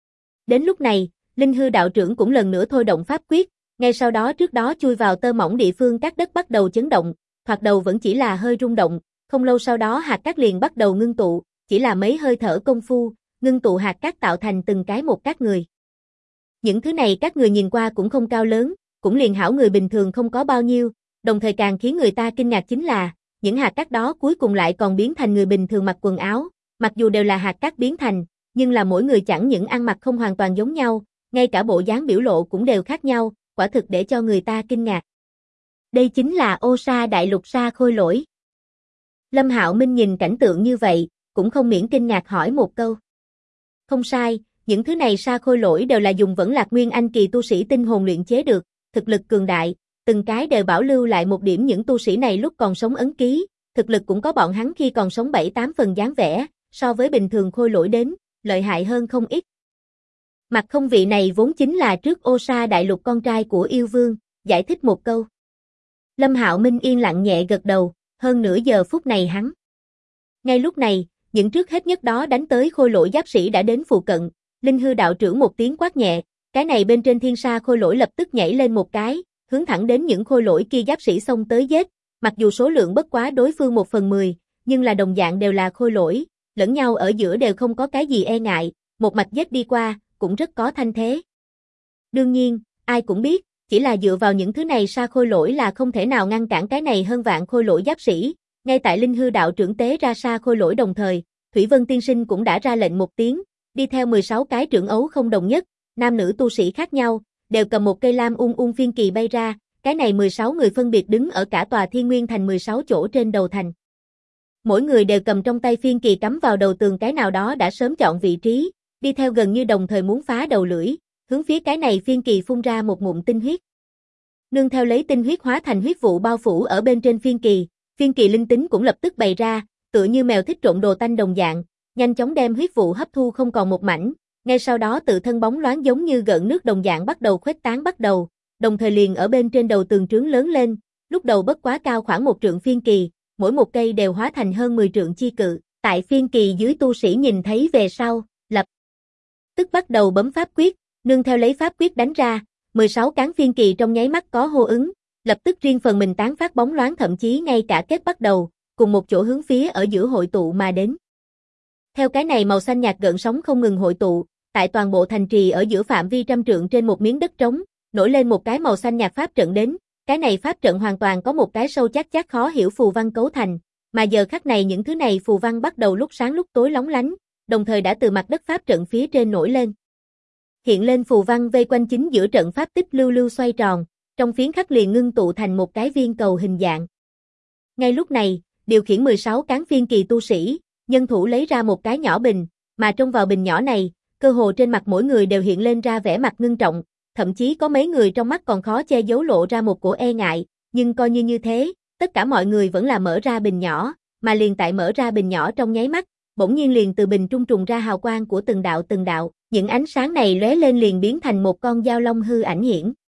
Đến lúc này, Linh Hư đạo trưởng cũng lần nữa thôi động pháp quyết, ngay sau đó trước đó chui vào tơ mỏng địa phương các đất bắt đầu chấn động, thoạt đầu vẫn chỉ là hơi rung động, không lâu sau đó hạt cát liền bắt đầu ngưng tụ, chỉ là mấy hơi thở công phu, ngưng tụ hạt cát tạo thành từng cái một các người. Những thứ này các người nhìn qua cũng không cao lớn, cũng liền hảo người bình thường không có bao nhiêu, đồng thời càng khiến người ta kinh ngạc chính là, những hạt cát đó cuối cùng lại còn biến thành người bình thường mặc quần áo, mặc dù đều là hạt cát biến thành, nhưng là mỗi người chẳng những ăn mặc không hoàn toàn giống nhau, ngay cả bộ dáng biểu lộ cũng đều khác nhau, quả thực để cho người ta kinh ngạc. Đây chính là Ô Sa đại lục sa khôi lỗi. Lâm Hạo Minh nhìn cảnh tượng như vậy, cũng không miễn kinh ngạc hỏi một câu. Không sai, những thứ này sa khôi lỗi đều là dùng vẫn lạc nguyên anh kỳ tu sĩ tinh hồn luyện chế được, thực lực cường đại, từng cái đều bảo lưu lại một điểm những tu sĩ này lúc còn sống ấn ký, thực lực cũng có bọn hắn khi còn sống 7-8 phần dáng vẻ, so với bình thường khôi lỗi đến, lợi hại hơn không ít. Mặt không vị này vốn chính là trước Ô Sa đại lục con trai của yêu vương, giải thích một câu. Lâm Hạo Minh yên lặng nhẹ gật đầu, hơn nửa giờ phút này hắn. Ngay lúc này, Những trước hết nhất đó đánh tới khôi lỗi giáp sĩ đã đến phụ cận, Linh Hư đạo trưởng một tiếng quát nhẹ, cái này bên trên thiên sa khôi lỗi lập tức nhảy lên một cái, hướng thẳng đến những khôi lỗi kia giáp sĩ xông tới giết, mặc dù số lượng bất quá đối phương 1/10, nhưng là đồng dạng đều là khôi lỗi, lẫn nhau ở giữa đều không có cái gì e ngại, một mạch giết đi qua, cũng rất có thanh thế. Đương nhiên, ai cũng biết, chỉ là dựa vào những thứ này sa khôi lỗi là không thể nào ngăn cản cái này hơn vạn khôi lỗi giáp sĩ, ngay tại Linh Hư đạo trưởng tế ra sa khôi lỗi đồng thời, Thủy Vân tiên sinh cũng đã ra lệnh một tiếng, đi theo 16 cái trưởng ấu không đồng nhất, nam nữ tu sĩ khác nhau, đều cầm một cây lam phiên kỳ bay ra, cái này 16 người phân biệt đứng ở cả tòa Thiên Nguyên thành 16 chỗ trên đầu thành. Mỗi người đều cầm trong tay phiên kỳ cắm vào đầu tường cái nào đó đã sớm chọn vị trí, đi theo gần như đồng thời muốn phá đầu lưỡi, hướng phía cái này phiên kỳ phun ra một ngụm tinh huyết. Nương theo lấy tinh huyết hóa thành huyết vụ bao phủ ở bên trên phiên kỳ linh tính cũng lập tức bày ra, tựa như mèo thích trộn đồ tanh đồng dạng, nhanh chóng đem huyết vụ hấp thu không còn một mảnh, ngay sau đó tự thân bóng loáng giống như gợn nước đồng dạng bắt đầu khuếch tán đồng thời liền ở bên trên đầu tường trướng lớn lên, lúc đầu bất quá cao khoảng 1 trượng phiên kỳ, mỗi một cây đều hóa thành hơn 10 trượng chi cự, tại phiên kỳ dưới tu sĩ nhìn thấy về sau, lập tức bắt đầu bấm pháp quyết, nương theo lấy pháp quyết đánh ra, 16 cán phiên kỳ trong nháy mắt có hô ứng, lập tức riêng phần mình tán phát bóng loáng thậm chí ngay cả kết bắt đầu, cùng một chỗ hướng phía ở giữa hội tụ mà đến. Theo cái này màu xanh nhạt gợn sóng không ngừng hội tụ, tại toàn bộ thành trì ở giữa phạm vi trăm trượng trên một miếng đất trống, nổi lên một cái màu xanh nhạt pháp trận đến, cái này pháp trận hoàn toàn có một cái sâu chắc khó hiểu phù văn cấu thành, mà giờ khắc này những thứ này phù văn bắt đầu lúc sáng lúc tối lóng lánh, đồng thời đã từ mặt đất pháp trận phía trên nổi lên. Hiện lên phù văn vây quanh chính giữa trận pháp tích lưu lưu xoay tròn, trong phiến khắc liền ngưng tụ thành một cái viên cầu hình dạng. Ngay lúc này, điều khiển 16 cán phiên kỳ tu sĩ, nhân thủ lấy ra một cái nhỏ bình, mà trong vào bình nhỏ này, cơ hồ trên mặt mỗi người đều hiện lên ra vẻ mặt ngưng trọng, thậm chí có mấy người trong mắt còn khó che giấu lộ ra một cổ e ngại, nhưng coi như thế, tất cả mọi người vẫn là mở ra bình nhỏ, mà liền tại mở ra bình nhỏ trong nháy mắt, bỗng nhiên liền từ bình trung trùng ra hào quang của từng đạo, những ánh sáng này lóe lên liền biến thành một con dao long hư ảnh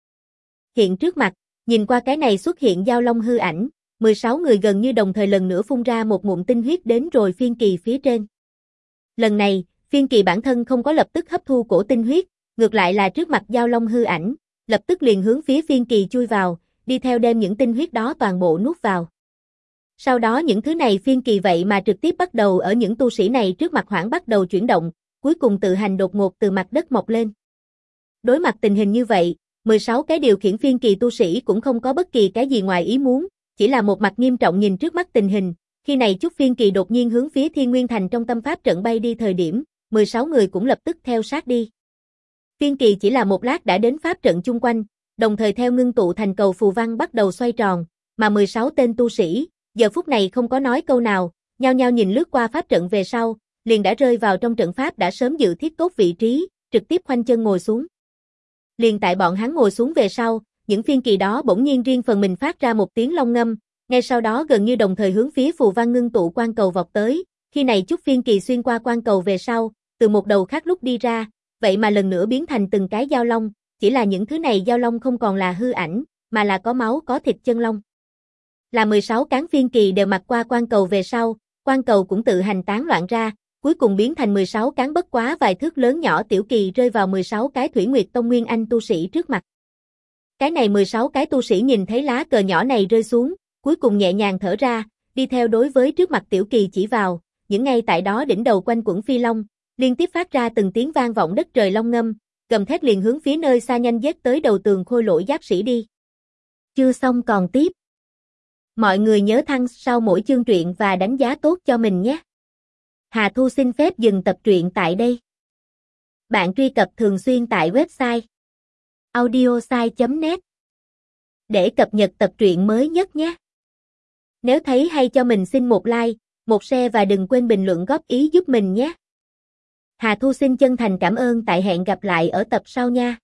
hiện trước mặt, nhìn qua cái này xuất hiện dao long hư ảnh, 16 người gần như đồng thời lần nữa phun ra một ngụm tinh huyết đến rồi phiên kỳ phía trên. Lần này, phiên kỳ bản thân không có lập tức hấp thu cổ tinh huyết, ngược lại là trước mặt dao long hư ảnh, lập tức liền hướng phía phiên kỳ chui vào, đi theo đem những tinh huyết đó toàn bộ nuốt vào. Sau đó những thứ này phiên kỳ vậy mà trực tiếp bắt đầu ở những tu sĩ này trước mặt hoảng bắt đầu chuyển động, cuối cùng tự hành đột ngột từ mặt đất mọc lên. Đối mặt tình hình như vậy, 16 cái điều khiển phiên kỳ tu sĩ cũng không có bất kỳ cái gì ngoài ý muốn, chỉ là một mặt nghiêm trọng nhìn trước mắt tình hình, khi này chút phiên kỳ đột nhiên hướng phía Thiên Nguyên thành trong tâm pháp trận bay đi thời điểm, 16 người cũng lập tức theo sát đi. Phiên kỳ chỉ là một lát đã đến pháp trận chung quanh, đồng thời theo ngưng tụ thành cầu phù văn bắt đầu xoay tròn, mà 16 tên tu sĩ, giờ phút này không có nói câu nào, nhao nhao nhìn lướt qua pháp trận về sau, liền đã rơi vào trong trận pháp đã sớm dự thiết tốt vị trí, trực tiếp khoanh chân ngồi xuống. Liền tại bọn hắn ngồi xuống về sau, những phiên kỳ đó bỗng nhiên riêng phần mình phát ra một tiếng long ngâm, ngay sau đó gần như đồng thời hướng phía phù văn ngưng tụ quan cầu vọt tới, khi này chút phiên kỳ xuyên qua quan cầu về sau, từ một đầu khác lúc đi ra, vậy mà lần nữa biến thành từng cái dao long, chỉ là những thứ này dao long không còn là hư ảnh, mà là có máu có thịt chân long. Là 16 cán phiên kỳ đều mặc qua quan cầu về sau, quan cầu cũng tự hành tán loạn ra, cuối cùng biến thành 16 cán bất quá vài thước lớn nhỏ tiểu kỳ rơi vào 16 cái Thủy Nguyệt Tông Nguyên Anh tu sĩ trước mặt. Cái này 16 cái tu sĩ nhìn thấy lá cờ nhỏ này rơi xuống, cuối cùng nhẹ nhàng thở ra, đi theo đối với trước mặt tiểu kỳ chỉ vào, những ngay tại đó đỉnh đầu quanh quẩn phi long, liên tiếp phát ra từng tiếng vang vọng đất trời long ngâm, gầm thét liền hướng phía nơi xa nhanh giết tới đầu tường khôi lỗi giáp sĩ đi. Chưa xong còn tiếp. Mọi người nhớ thăng sau mỗi chương truyện và đánh giá tốt cho mình nhé. Hà Thu xin phép dừng tập truyện tại đây. Bạn truy cập thường xuyên tại website audiosai.net để cập nhật tập truyện mới nhất nhé. Nếu thấy hay cho mình xin một like, một share và đừng quên bình luận góp ý giúp mình nhé. Hà Thu xin chân thành cảm ơn, tại hẹn gặp lại ở tập sau nha.